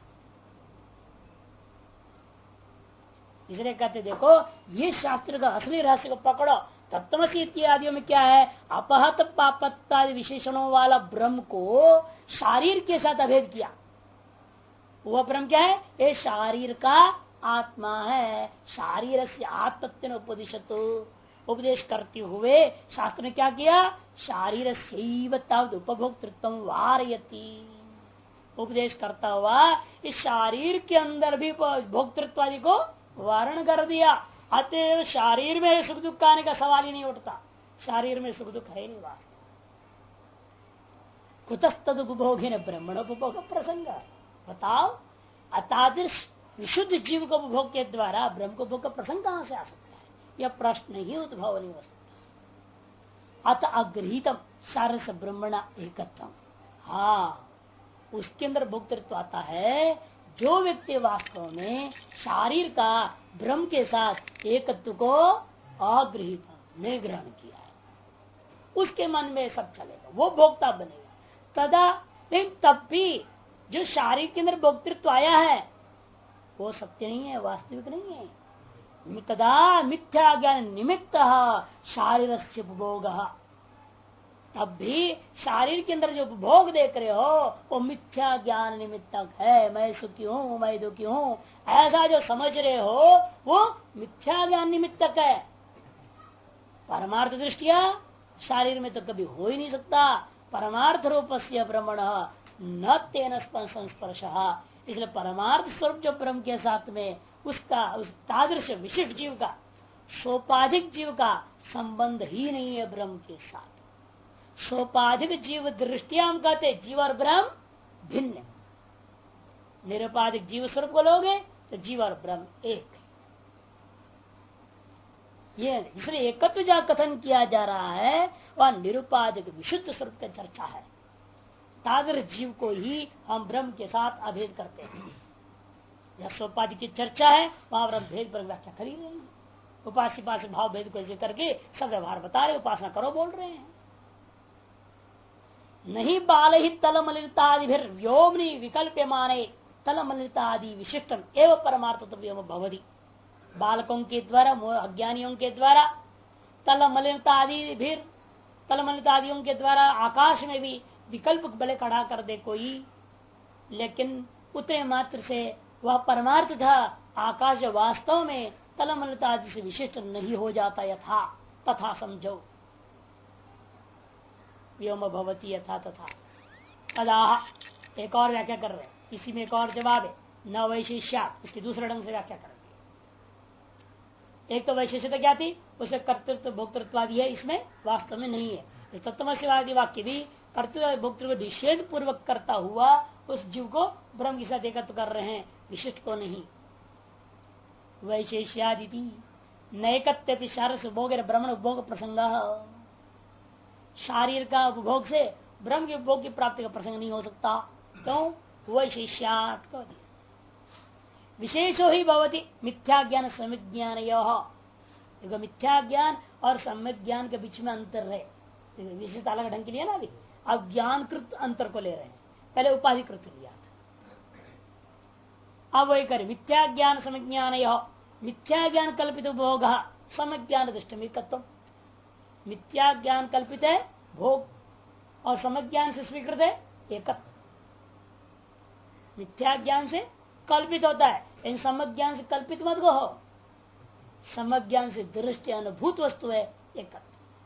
इसलिए कहते देखो ये शास्त्र का असली रहस्य को पकड़ो। तत्वमसि इत्यादियों में क्या है? अपहत पापत्तादि विशेषणों वाला ब्रह्म को शारीर के साथ अभेद किया। वह ब्रह्म क्या है? ये शारीर का आत्मा है। शारीर से आत्मत्व उपदिशत, उपदेश करते हुए शास्त्र ने क्या किया? शारीर से उपभोक्तृत्व वारयति, उपदेश करता हुआ इस शारीर के अंदर भी भोक्तृत्व आदि को वारण कर दिया। अतः शारीर में सुख दुख आने का सवाल ही नहीं उठता, शारीर में सुख दुख है नहीं। वास्तव कुतस्तद उपभोगे न ब्रह्मण उपभोग प्रसंग, बताओ अतादृश विशुद्ध जीव को उपभोग के द्वारा ब्रह्म को भोग का प्रसंग कहां से आ सकता है? यह प्रश्न ही उद्भव नहीं हो सकता। अत अगृहीतम शारस ब्रह्मणा एकत्व, हाँ उसके अंदर भोक्तृत्व आता है जो व्यक्ति वास्तव में शारीर का ब्रह्म के साथ एकत्व को अगृहित नहीं ग्रहण किया है, उसके मन में सब चलेगा, वो भोक्ता बनेगा। तदा लेकिन तब भी जो शारीरिक के अंदर भोक्तृत्व आया है वो सत्य नहीं है, वास्तविक नहीं है। तदा मिथ्या ज्ञान निमित्त शारीर से उपभोग, तब भी शारीर के अंदर जो उपभोग देख रहे हो वो मिथ्या ज्ञान निमित्तक है। मैं सुखी हूँ, मैं दुखी हूँ, ऐसा जो समझ रहे हो वो मिथ्या ज्ञान निमित्तक है। परमार्थ दृष्टिया शारीर में तो कभी हो ही नहीं सकता। परमार्थ रूप से ब्रह्मण न तेन संस्पर्श, इसलिए परमार्थ स्वरूप जो ब्रह्म के साथ में उसका उस तादृश विशिष्ट जीव का, सोपाधिक जीव का संबंध ही नहीं है ब्रह्म के साथ। सोपाधिक जीव दृष्टिया हम कहते जीव और ब्रह्म भिन्न, निरुपाधिक जीव स्वरूप को लोगे तो जीव और ब्रह्म एक। ये इसलिए एकत्व जहां कथन किया जा रहा है वह निरुपाधिक विशुद्ध स्वरूप की चर्चा है। तादर जीव को ही हम ब्रह्म के साथ अभेद करते हैं। जब सोपाधि की चर्चा है वहां ब्रह्म भेद पर व्याख्या कर ही रहे हैं। उपास्य पास भाव भेद को ऐसे करके सब व्यवहार बता रहे, उपासना करो बोल रहे हैं। नहीं बाल ही तल मलिनतादि व्योमनी विकल्प माने तल मलिनतादि विशिष्टम एवं परमार्थ व्योम भवति। बालकों के द्वारा, अज्ञानियों के द्वारा तल मलिनतादियों के द्वारा आकाश में भी विकल्प बले खड़ा कर दे कोई, लेकिन उतने मात्र से वह परमार्थ था। आकाश वास्तव में तलमलतादि से विशिष्ट नहीं हो जाता, यथा तथा समझो, व्योम भवती यथा तथा। तदा एक और व्याख्या कर रहे हैं, इसी में एक और जवाब है, न वैशिष्यात्, इसकी दूसरे ढंग से व्याख्या कर रहे। एक तो वैशिष्टता क्या थी, उसे कर्तृत्व भोक्तृत्वादि है, इसमें वास्तव में नहीं है। इस तत्वमसिवादी वाक्य भी कर्तृत्व भोक्तृत्व निषेध पूर्वक करता हुआ उस जीव को ब्रह्म के साथ एकत्व कर रहे हैं, विशिष्ट को नहीं। वैशेष्यादि नैकत्य शारीर उपभोग ब्रह्म उपभोग प्रसंग, शारीर का उपभोग से ब्रह्म के उपभोग की प्राप्ति का प्रसंग नहीं हो सकता। क्यों? वैशेष्यात् को दिया। विशेषो ही भवति मिथ्या ज्ञान सम्यक ज्ञान, यह मिथ्या ज्ञान और सम्यक ज्ञान के बीच में अंतर है। विशेष अलग ढंग के लिए ना, अभी अब ज्ञानकृत अंतर को ले रहे हैं, पहले उपाधिकृत लिया था। अब वही करे मिथ्या ज्ञान सम्यक ज्ञान, यह मिथ्या ज्ञान कल्पित उपभोग सम्यक ज्ञान दृष्टि। मिथ्या ज्ञान कल्पित है भोग और सम्यक ज्ञान से स्वीकृत है एकत्व। मिथ्या ज्ञान से कल्पित होता है, इन सम्यक ज्ञान से कल्पित मत को हो। सम्यक ज्ञान से दृष्टि अनुभूत वस्तु है एकत्व।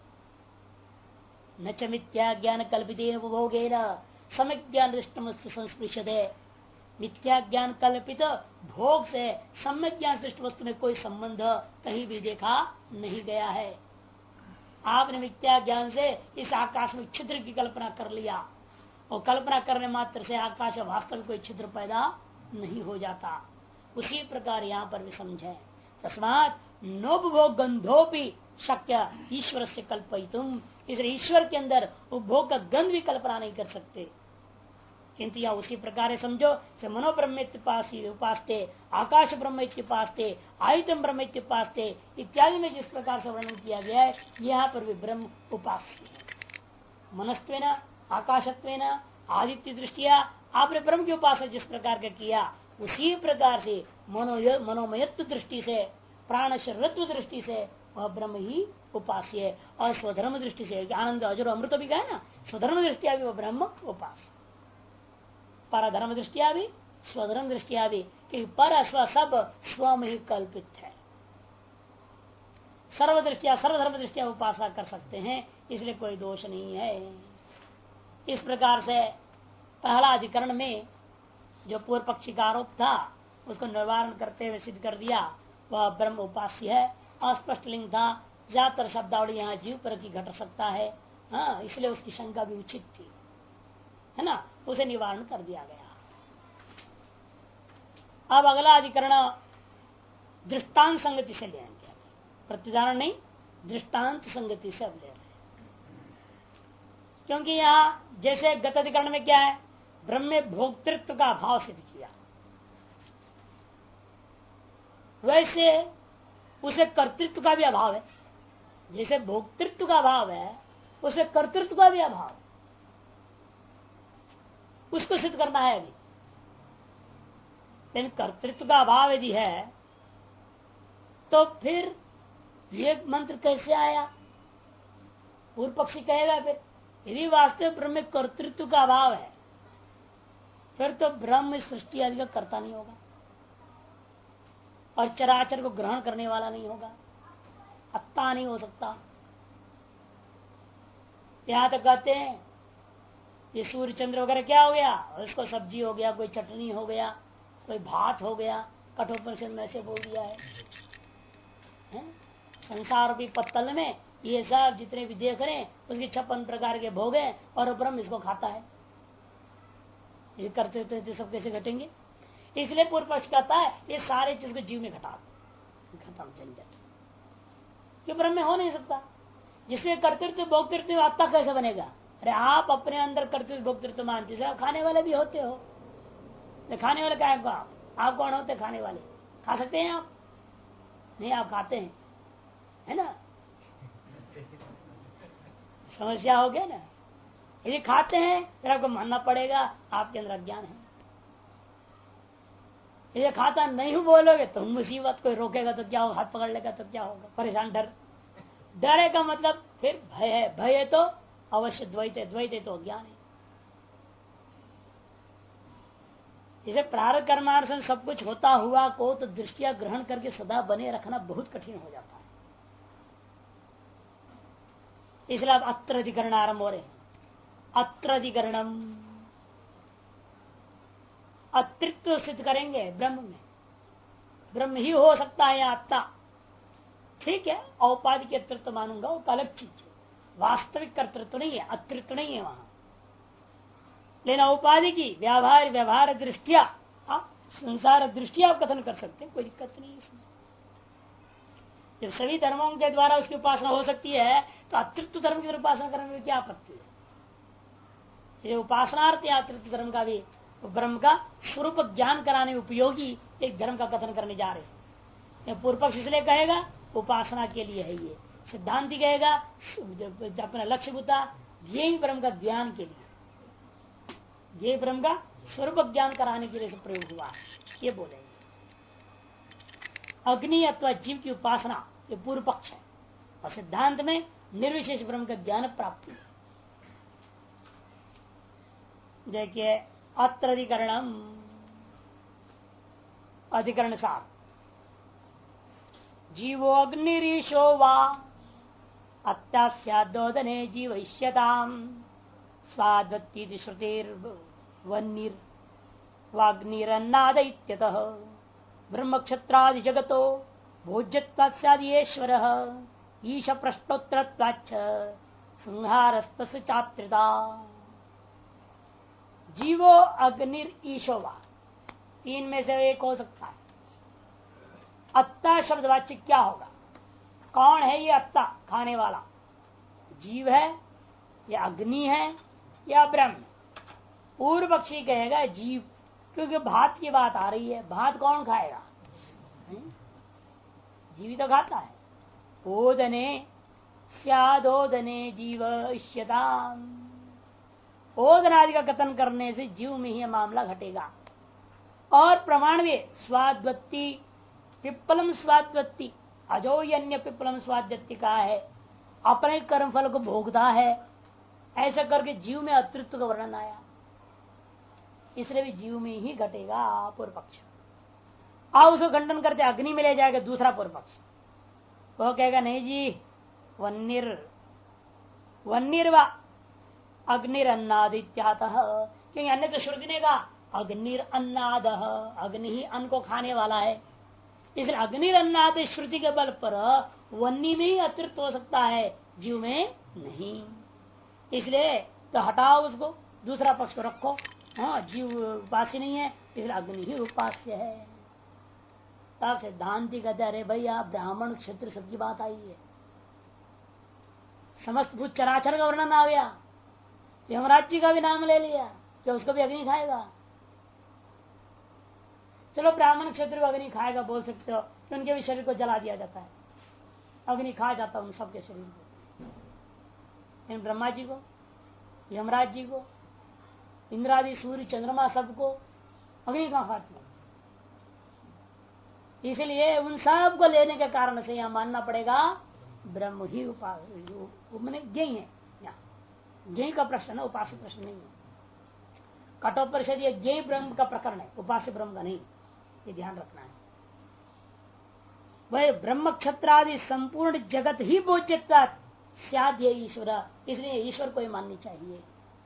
न च मिथ्या ज्ञान कल्पित उपभोगे न सम्यक ज्ञान दृष्टि संस्पृशत है। मिथ्या ज्ञान कल्पित भोग से सम्यक ज्ञान दृष्ट वस्तु में कोई संबंध कहीं भी देखा नहीं गया है। आपने मिथ्या ज्ञान से इस आकाश में छिद्र की कल्पना कर लिया, और कल्पना करने मात्र से आकाश वास्तव कोई छिद्र पैदा नहीं हो जाता। उसी प्रकार यहाँ पर भी समझे, तस्मात् नोपभोग गंधोपि शक्य ईश्वर से कल्पयितुम, इसलिए ईश्वर के अंदर उपभोग का गंध भी कल्पना नहीं कर सकते। किंतु यहाँ उसी प्रकार समझो से मनो ब्रह्म उपासते, आकाश ब्रह्म उपासते, आयुतम ब्रह्म उपासते इत्यादि में जिस प्रकार से वर्णन किया गया है, यहाँ पर भी ब्रह्म उपास्य है। मनस्त्वेन आकाशत्वेन आदित्य दृष्टिया आपने ब्रह्म की उपासना जिस प्रकार का किया, उसी प्रकार से मनोमयत्व दृष्टि से, प्राण शरीरत्व दृष्टि से वह ब्रह्म ही उपास्य है। और स्वधर्म दृष्टि से आनंद अजुर अमृत भी कहा ना, स्वधर्म दृष्टिया भी वह ब्रह्म उपास्य, परधर्म दृष्टिया भी स्वधर्म दृष्टिया भी, कि पर स्व सब स्व में ही कल्पित है। सर्व दृष्टिया सर्वधर्म दृष्टिया उपासना कर सकते हैं, इसलिए कोई दोष नहीं है। इस प्रकार से पहला अधिकरण में जो पूर्व पक्षी का आरोप था उसको निवारण करते हुए सिद्ध कर दिया, वह ब्रह्म उपास्य है। अस्पष्ट लिंग था, ज्यादातर शब्दावली यहाँ जीव पर की घट सकता है, हाँ, इसलिए उसकी शंका भी उचित थी, है ना, उसे निवारण कर दिया गया। अब अगला अधिकरण दृष्टांत संगति से लेंगे, प्रतिधारण नहीं, दृष्टांत संगति से अब ले रहे, क्योंकि यहाँ जैसे गत अधिकरण में क्या है, ब्रह्म में भोक्तृत्व का अभाव सिद्ध किया, वैसे उसे कर्तृत्व का भी अभाव है। जैसे भोक्तृत्व का अभाव है उसमें कर्तृत्व का भी अभाव, उसको सिद्ध करना है अभी। लेकिन कर्तृत्व का अभाव यदि है तो फिर ये मंत्र कैसे आया? पूर्व पक्षी कहेगा फिर यदि वास्तव ब्रह्म में कर्तृत्व का अभाव है फिर तो ब्रह्म सृष्टि आदि का कर्ता नहीं होगा और चराचर को ग्रहण करने वाला नहीं होगा, अत्ता नहीं हो सकता। यहां तक कहते हैं ये सूर्य चंद्र वगैरह क्या हो गया, उसको सब्जी हो गया, कोई चटनी हो गया, कोई भात हो गया, कठोपनिषद में ऐसे बोल दिया है? संसार रूपी पत्तल में ये सब जितने भी देख रहे हैं उसके 56 प्रकार के भोग हैं और ब्रह्म इसको खाता है। ये करते तो सब कैसे घटेंगे? इसलिए पूर्व पक्ष कहता है ये सारे चीज को जीव में घटा खत्म झंझट, कि ब्रह्म में हो नहीं सकता। जिसमें कर्तृत्व भोक्तृत्व आत्मा कैसे बनेगा? अरे आप अपने अंदर कर्तृत्व भोक्तृत्व मानते हो, आप खाने वाले भी होते हो, तो खाने वाले क्या है? आप कौन होते? खाने वाले खा सकते हैं आप? नहीं, आप खाते हैं, है ना? समस्या हो गया ना। यदि खाते हैं फिर आपको मानना पड़ेगा आपके अंदर अज्ञान है। यदि खाता नहीं बोलोगे तो मुसीबत, कोई रोकेगा तो क्या होगा, हाथ पकड़ लेगा तो क्या होगा, परेशान। डरे का मतलब फिर भय है, भय है तो अवश्य द्वैत है, द्वैत है तो अज्ञान है। जैसे प्रारब्ध कर्मानुसार सब कुछ होता हुआ को तो दृष्टिया ग्रहण करके सदा बने रखना बहुत कठिन हो जाता है। इसलिए अब अत्र अधिकरण आरंभ हो रहे हैं। अत्र अधिकरणम, अतृत्व सिद्ध करेंगे ब्रह्म में। ब्रह्म ही हो सकता है आत्मा, ठीक है, औपाधिक कर्तृत्व मानूंगा, वो अलग चीज है, वास्तविक कर्तृत्व नहीं है, अतृत्व नहीं है वहां। लेकिन औपाधि की व्यवहार दृष्टिया, संसार दृष्टिया आप कथन कर सकते हैं, कोई दिक्कत नहीं इसमें। जब सभी धर्मों के द्वारा उसकी उपासना हो सकती है तो अतृत्व धर्म की उपासना करने में क्या आपत्ति है? ये उपासनार्थ या अतृत्व धर्म का भी ब्रह्म का स्वरूप ज्ञान कराने उपयोगी एक धर्म का कथन करने जा रहे हैं। पूर्व पक्ष इसलिए कहेगा उपासना के लिए है, ये सिद्धांति कहेगा अपना लक्ष्य बुता यही ब्रह्म का ज्ञान के लिए, ये ब्रह्म का स्वरूप ज्ञान कराने के लिए प्रयोग हुआ, ये बोलेंगे। अग्नि अथवा जीव की उपासना ये पूर्व पक्ष है और सिद्धांत में निर्विशेष ब्रह्म का ज्ञान प्राप्ति है। देखिए अत्र अधिकरणम, अधिकरण सार जीवो अग्निरीशो वा अत्यास्यादोदने जीवयिष्यताम् स्वादत्ति श्रुतिर्वन्निर् वाग्निरन्नाद इत्यतः ब्रह्म क्षत्रादि जगतो भोज्यत्वास्यादिश्वरः ईश प्रश्नोत्तरत्वाच्च संहारस्तस्य चात्रिता। जीवो अग्निर ईशोवा, तीन में से एक हो सकता है। अत्ता शब्द वाच्य क्या होगा? कौन है ये अत्ता? खाने वाला जीव है या अग्नि है या ब्रह्म? पूर्व पक्षी कहेगा जीव, क्योंकि भात की बात आ रही है। भात कौन खाएगा? जीव तो खाता है। ओदने स्यादोदने जीव इष्यताम, ओदन आदि का कथन करने से जीव में ही मामला घटेगा। और प्रमाण में स्वाद्वत्ति पिप्पलम स्वाद्वत्ति अजोयन्य पिप्पलम स्वाद्वत्ति का है, अपने कर्मफल को भोगता है, ऐसा करके जीव में अतृत्व का वर्णन आया, इसलिए भी जीव में ही घटेगा पूर्व पक्ष। अब उसको खंडन करते अग्नि में ले जाएगा दूसरा पूर्व पक्ष, वो कहेगा नहीं जी वन्निर्वा अग्निरन्नाद इत्यातः, क्योंकि अन्य तो श्रुति ने कहा अग्निरन्नाद, अग्नि ही अन्न को खाने वाला है, इसलिए अग्निरन्नाद श्रुति के बल पर वन्नी में ही अतृत्व हो सकता है, जीव में नहीं। इसलिए तो हटाओ उसको, दूसरा पक्ष को रखो। हाँ, जीव उपास्य नहीं है, इसलिए अग्नि ही उपास्य है। तब सिद्धांति कहते अरे भैया ब्राह्मण क्षेत्र सबकी बात आई है, समस्त भूत चराचर का वर्णन आ गया, यमराज जी का भी नाम ले लिया, क्या उसको भी अग्नि खाएगा? चलो ब्राह्मण क्षेत्र को अग्नि खाएगा बोल सकते हो कि उनके भी शरीर को जला दिया जाता है, अग्नि खा जाता उन सबके शरीर को, इन ब्रह्मा जी को, यमराज जी को, इंद्रादि, सूर्य, चंद्रमा, सबको अग्नि कहां खाती है। इसलिए उन सब को लेने के कारण से यहां मानना पड़ेगा ब्रह्म ही ज्ञेय है। ज्ञेय का प्रश्न है, उपास्य प्रश्न नहीं है। कठोपनिषद ये ज्ञेय ब्रह्म का प्रकरण है, उपास्य ब्रह्म का नहीं, ये ध्यान रखना है। वह ब्रह्म क्षत्रादि संपूर्ण जगत ही बोध्यता साध ये ईश्वर, इसलिए ईश्वर को ही माननी चाहिए।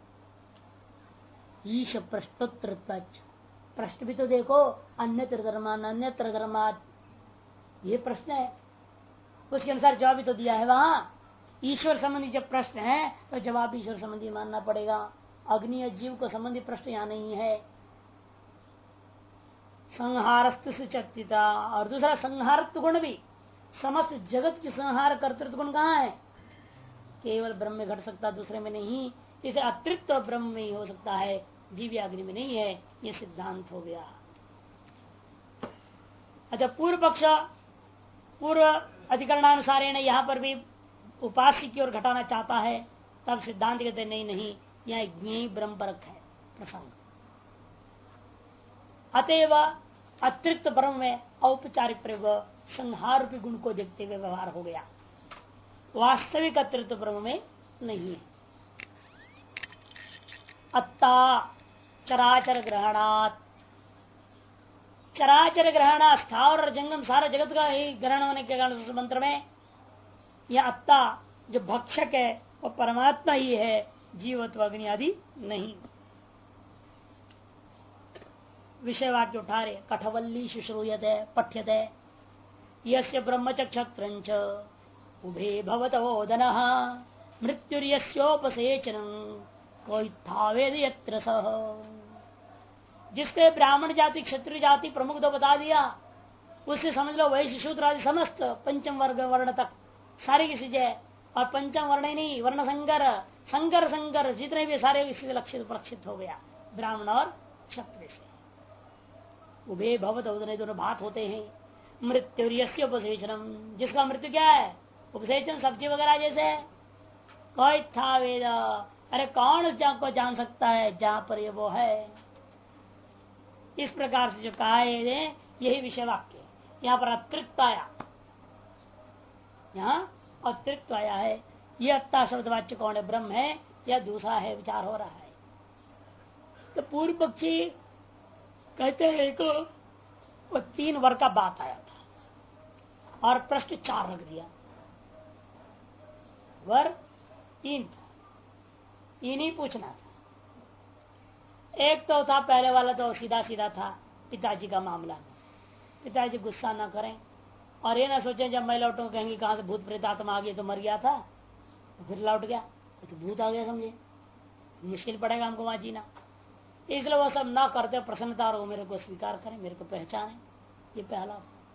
ईश प्रश्नोत्तर, प्रश्न भी तो देखो, अन्यत्र धर्मान अन्यत्र धर्मात, ये प्रश्न है, उसके अनुसार जवाब भी तो दिया है वहां। ईश्वर संबंधी जब प्रश्न है तो जवाब ईश्वर संबंधी मानना पड़ेगा। अग्नि या जीव को संबंधी प्रश्न यहाँ नहीं है। संहारस्तु से चर्चिता, और दूसरा संहारत्व गुण भी, समस्त जगत की संहार कर्तृत्व गुण कहाँ है? केवल ब्रह्म में घट सकता, दूसरे में नहीं। इसे अतिरिक्त ब्रह्म में ही हो सकता है, जीव या अग्नि में नहीं है। ये सिद्धांत हो गया। अच्छा, पूर्व पक्ष पूर्व अधिकरणानुसार यहाँ पर भी उपास्य की ओर घटाना चाहता है, तब सिद्धांत कहते नहीं नहीं, यह ज्ञेय ब्रह्म परक है प्रसंग। अतएव अतिरिक्त ब्रह्म में औपचारिक प्रयोग संहार रूपी गुण को देखते हुए व्यवहार हो गया, वास्तविक अतिरिक्त ब्रह्म में नहीं है। अत्ता चराचर ग्रहणात्, चराचर ग्रहण स्थावर और जंगम सारा जगत का ही ग्रहण होने के कारण उस मंत्र में यह अत्ता जो भक्षक है वो परमात्मा ही है, जीवत्व अग्नि आदि नहीं। विषय वाक्य उठा रहे, कठवल्ली शुश्रूयते पठ्यते यस्य ब्रह्मचक्षत्रंच उभे भवतोदन मृत्युर्यस्योपसेचनं कोई थावेद यत्र सह। जिसके ब्राह्मण जाति क्षत्रिय जाति प्रमुख तो बता दिया, उससे समझ लो वैश्य शूद्र आदि समस्त पंचम वर्ग वर्ण तक सारे की चीजें, और पंचम वर्ण ही नहीं, वर्ण संकर संकर जितने भी सारे इससे लक्षित प्रक्षित हो गया ब्राह्मण और क्षत्रिय से। उभे भवत उदन, दोनों भात होते हैं। मृत्युर्यस्य उपसेचनम, जिसका मृत्यु क्या है? उपसेचन, सब्जी वगैरह जैसे। कोई था वेद, अरे कौन उस जगह को जान सकता है जहां पर ये वो है। इस प्रकार से जो कहा है यही विषय वाक्य। यहाँ पर अतिरिक्त आया, यहाँ अतिरिक्त आया है। ये अत्ता शब्द वाच्य कौन है? ब्रह्म है या दूसरा है, विचार हो रहा है। तो पूर्व पक्षी कहते हैं को वो 3 वर्ग का बात आया था और प्रश्न 4 रख दिया। वर्ग 3 था, 3 ही पूछना था। एक तो था पहले वाला, तो सीधा सीधा था पिताजी का मामला में। पिताजी गुस्सा ना करें और ये ना सोचें जब मैं लौटूं कहेंगे कहां से भूत प्रेत आत्मा आ गई तो मर गया था तो फिर लौट गया तो भूत आ गया, समझे मुश्किल पड़ेगा हमको वहां जीना। इसलिए वो सब ना करते, प्रसन्नता और मेरे को स्वीकार करें, मेरे को पहचाने। ये पहला।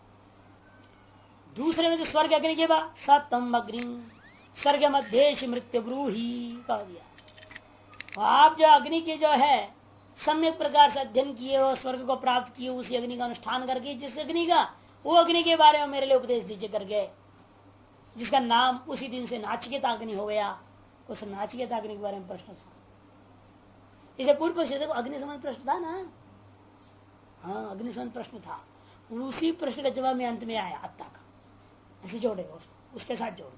दूसरे में जो स्वर्ग अग्नि के बाद सतम अग्नि स्वर्ग मध्य मृत्यु ब्रूही कह दिया। तो आप जो अग्नि के जो है सम्यक प्रकार से अध्ययन किए हो, स्वर्ग को प्राप्त किए, उसी अग्नि का अनुष्ठान करके, जिस अग्नि का, वो अग्नि के बारे में मेरे लिए उपदेश दीजिए करके, जिसका नाम उसी दिन से नाचिकेता अग्नि हो गया। उस नाचिकेता अग्नि के बारे में प्रश्न था। इसे पूर्व पक्ष देखो, अग्नि संबंध प्रश्न था ना। हाँ, अग्नि संबंध प्रश्न था। उसी प्रश्न का जवाब में अंत में आया अत्ता का, ऐसे जोड़ेगा उसके साथ जोड़।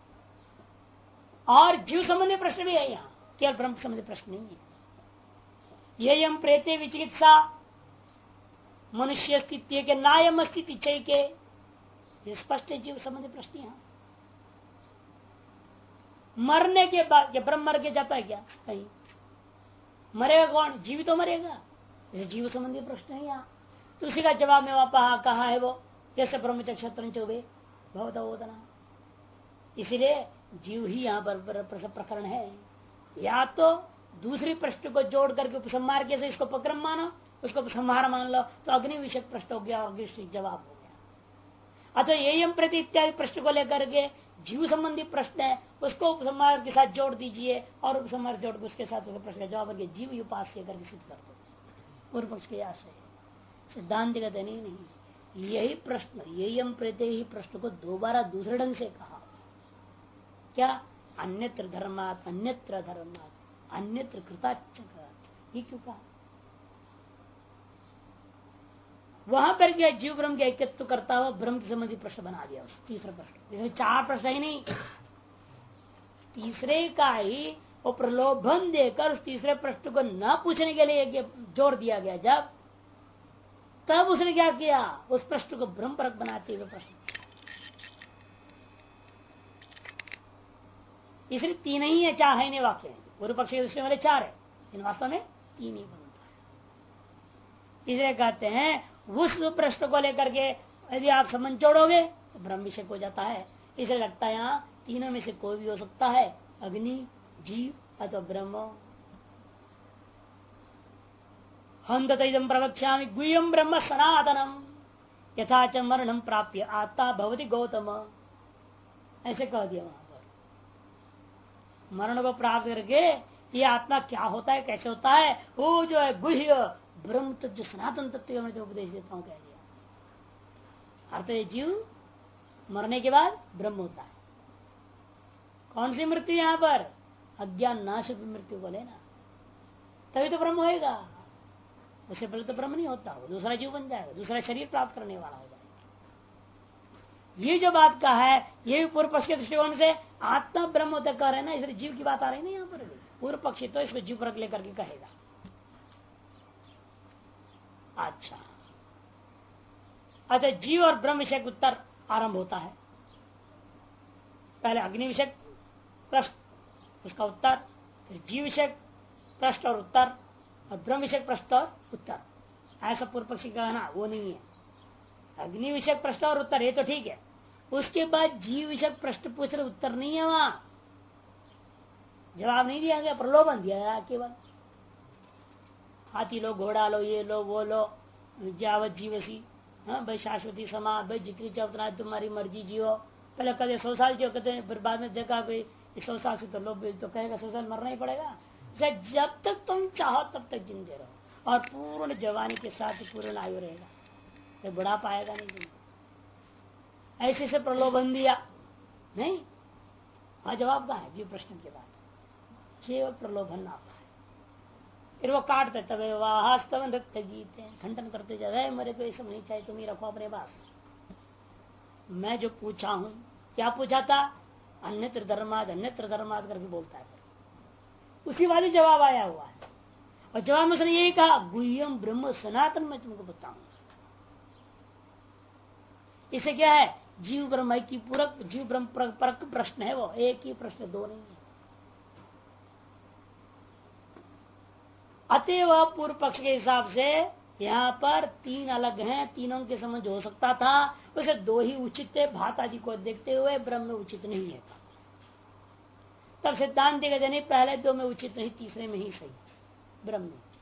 और जीव संबंधी प्रश्न भी है यहाँ, केवल ब्रह्म संबंधी प्रश्न नहीं है। ये यम प्रेते विचिकित्सा मनुष्य स्थिति के नायम स्थिति चय के, ये स्पष्ट है जीव संबंधी प्रश्न। यहाँ मरने के बाद, क्या ब्रह्म मर के जाता है क्या? कहीं मरेगा कौन? जीव तो मरेगा। जैसे जीव संबंधी प्रश्न है यहाँ, तो उसी का जवाब में वहां कहा है वो, जैसे ब्रह्मचक्षत्र चौबे बहुत ओदना। इसीलिए जीव ही यहाँ पर प्रकरण है। या तो दूसरी प्रश्न को जोड़ करके उपसंहार के से इसको उपक्रम मानो, उसको उपसंहार मान लो, तो अग्नि विषय प्रश्न हो गया और अग्नि जवाब हो गया। अतः एयम प्रति इत्यादि प्रश्न को लेकर के जीव संबंधी प्रश्न है, उसको उपसंहार के साथ जोड़ दीजिए और उपसंहार जोड़ के उसके साथ प्रश्न का जवाब करके जीव उपास्य करके सिद्ध कर दो। पूर्व पक्ष के आशय सिद्धांत कहते नहीं, यही प्रश्न, यही हम प्रत्यय ही प्रश्न को दोबारा दूसरे ढंग से कहा। क्या? अन्यत्र धर्मात अन्यत्र धर्मात अन्यत्र कृताच्च, ये क्यों कहा? वहां पर क्या जीव ब्रह्म के ऐक्यत्व करता हुआ ब्रह्म के संबंधी प्रश्न बना दिया उस तीसरा प्रश्न। इसमें 4 प्रश्न ही नहीं, तीसरे का ही वो प्रलोभन देकर उस तीसरे प्रश्न को न पूछने के लिए जोर दिया गया। जब तब उसने क्या किया, उस प्रश्न को ब्रह्म परक बनाते हुए प्रश्न। इसलिए 3 ही है, 4 है नहीं वाक्य है। पूर्व पक्ष के दृष्टि वाले 4 है, इन वास्तव में 3 ही बनता है। इसलिए कहते हैं उस प्रश्न को लेकर के यदि आप संबंध जोड़ोगे तो ब्रह्म विषय हो जाता है। इसे लगता है यहाँ तीनों में से कोई भी हो सकता है, अग्नि, जीव अथवा ब्रह्म। हम तम प्रवक्ष्यामि गुह्यम ब्रह्म सनातनम यथा च मरणम प्राप्य आत्मा भवति गौतम, ऐसे कह दिया। वहां पर मरण को प्राप्त करके ये आत्मा क्या होता है, कैसे होता है, वो जो है गुह्य ब्रह्म तत्व सनातन तत्व मैं उपदेश देता हूं, कह दिया। अर्थ जीव मरने के बाद ब्रह्म होता है। कौन सी मृत्यु? यहां पर अज्ञान नाश मृत्यु बोले ना, तभी तो ब्रह्म होएगा। उससे पहले तो ब्रह्म नहीं होता, वो दूसरा जीव बन जाएगा, दूसरा शरीर प्राप्त करने वाला हो जाएगा। ये जो बात का है, ये भी पूर्व पक्ष के दृष्टिकोण से आत्मा ब्रह्म होता कह रहे हैं ना, इसलिए जीव की बात आ रही ना यहाँ पर भी। पूर्व पक्षी तो इसको जीव परक लेकर के कहेगा। अच्छा, अतः जीव और ब्रह्म विषय उत्तर आरंभ होता है। पहले अग्नि विषय प्रश्न, उसका उत्तर, फिर जीव विषय प्रश्न और उत्तर, और ब्रह्म विषय प्रश्न और उत्तर। ऐसा पूर्व पक्षी कहना वो नहीं है। अग्नि विषय प्रश्न और उत्तर ये तो ठीक है, उसके बाद जीव विषय प्रश्न पूछ रहे, उत्तर नहीं है, वहां जवाब नहीं दिया गया, प्रलोभन दिया गया केवल। हाथी लो, घोड़ा लो, ये लो, वो लो, जावत जीवसी, हाँ भाई शाश्वती समा, भाई जितनी चाहो उतना तुम्हारी मर्जी जियो। पहले कहते 100 साल जियो, कहते हैं, फिर बाद में देखा भाई 100 साल से तो लोग तो कहेगा 100 साल मरना ही पड़ेगा। जब तक तुम चाहो तब तक जिंदे रहो, और पूर्ण जवानी के साथ पूर्ण आयु रहेगा, तो बुढ़ापा आएगा नहीं तुम। ऐसे से प्रलोभन दिया नहीं, हाँ जवाब कहा है जीव प्रश्न के बाद, केवल प्रलोभन ना पाए। फिर वो काटते तब वास्तव नृत्य जीते, खंडन करते जाए, मेरे को ये सब नहीं चाहिए, तुम ही रखो अपने पास। मैं जो पूछा हूं, क्या पूछा था, अन्यत्र धर्माद करके बोलता है, उसी वाली जवाब आया हुआ है। और जवाब में उसने यही कहा, गुह्यम ब्रह्म सनातन मैं तुमको बताऊंगा। इसे क्या है, जीव ब्रह्म की पूरक, जीव ब्रह्म परक प्रश्न है वो, एक ही प्रश्न, 2 नहीं है। अतएव पूर्व पक्ष के हिसाब से यहाँ पर 3 अलग हैं, तीनों के समझ हो सकता था, उसे 2 ही उचित है। भात आदि को देखते हुए ब्रह्म में उचित नहीं है। तब सिद्धांत कहते नहीं, पहले 2 में उचित नहीं, तीसरे में ही सही ब्रह्म में।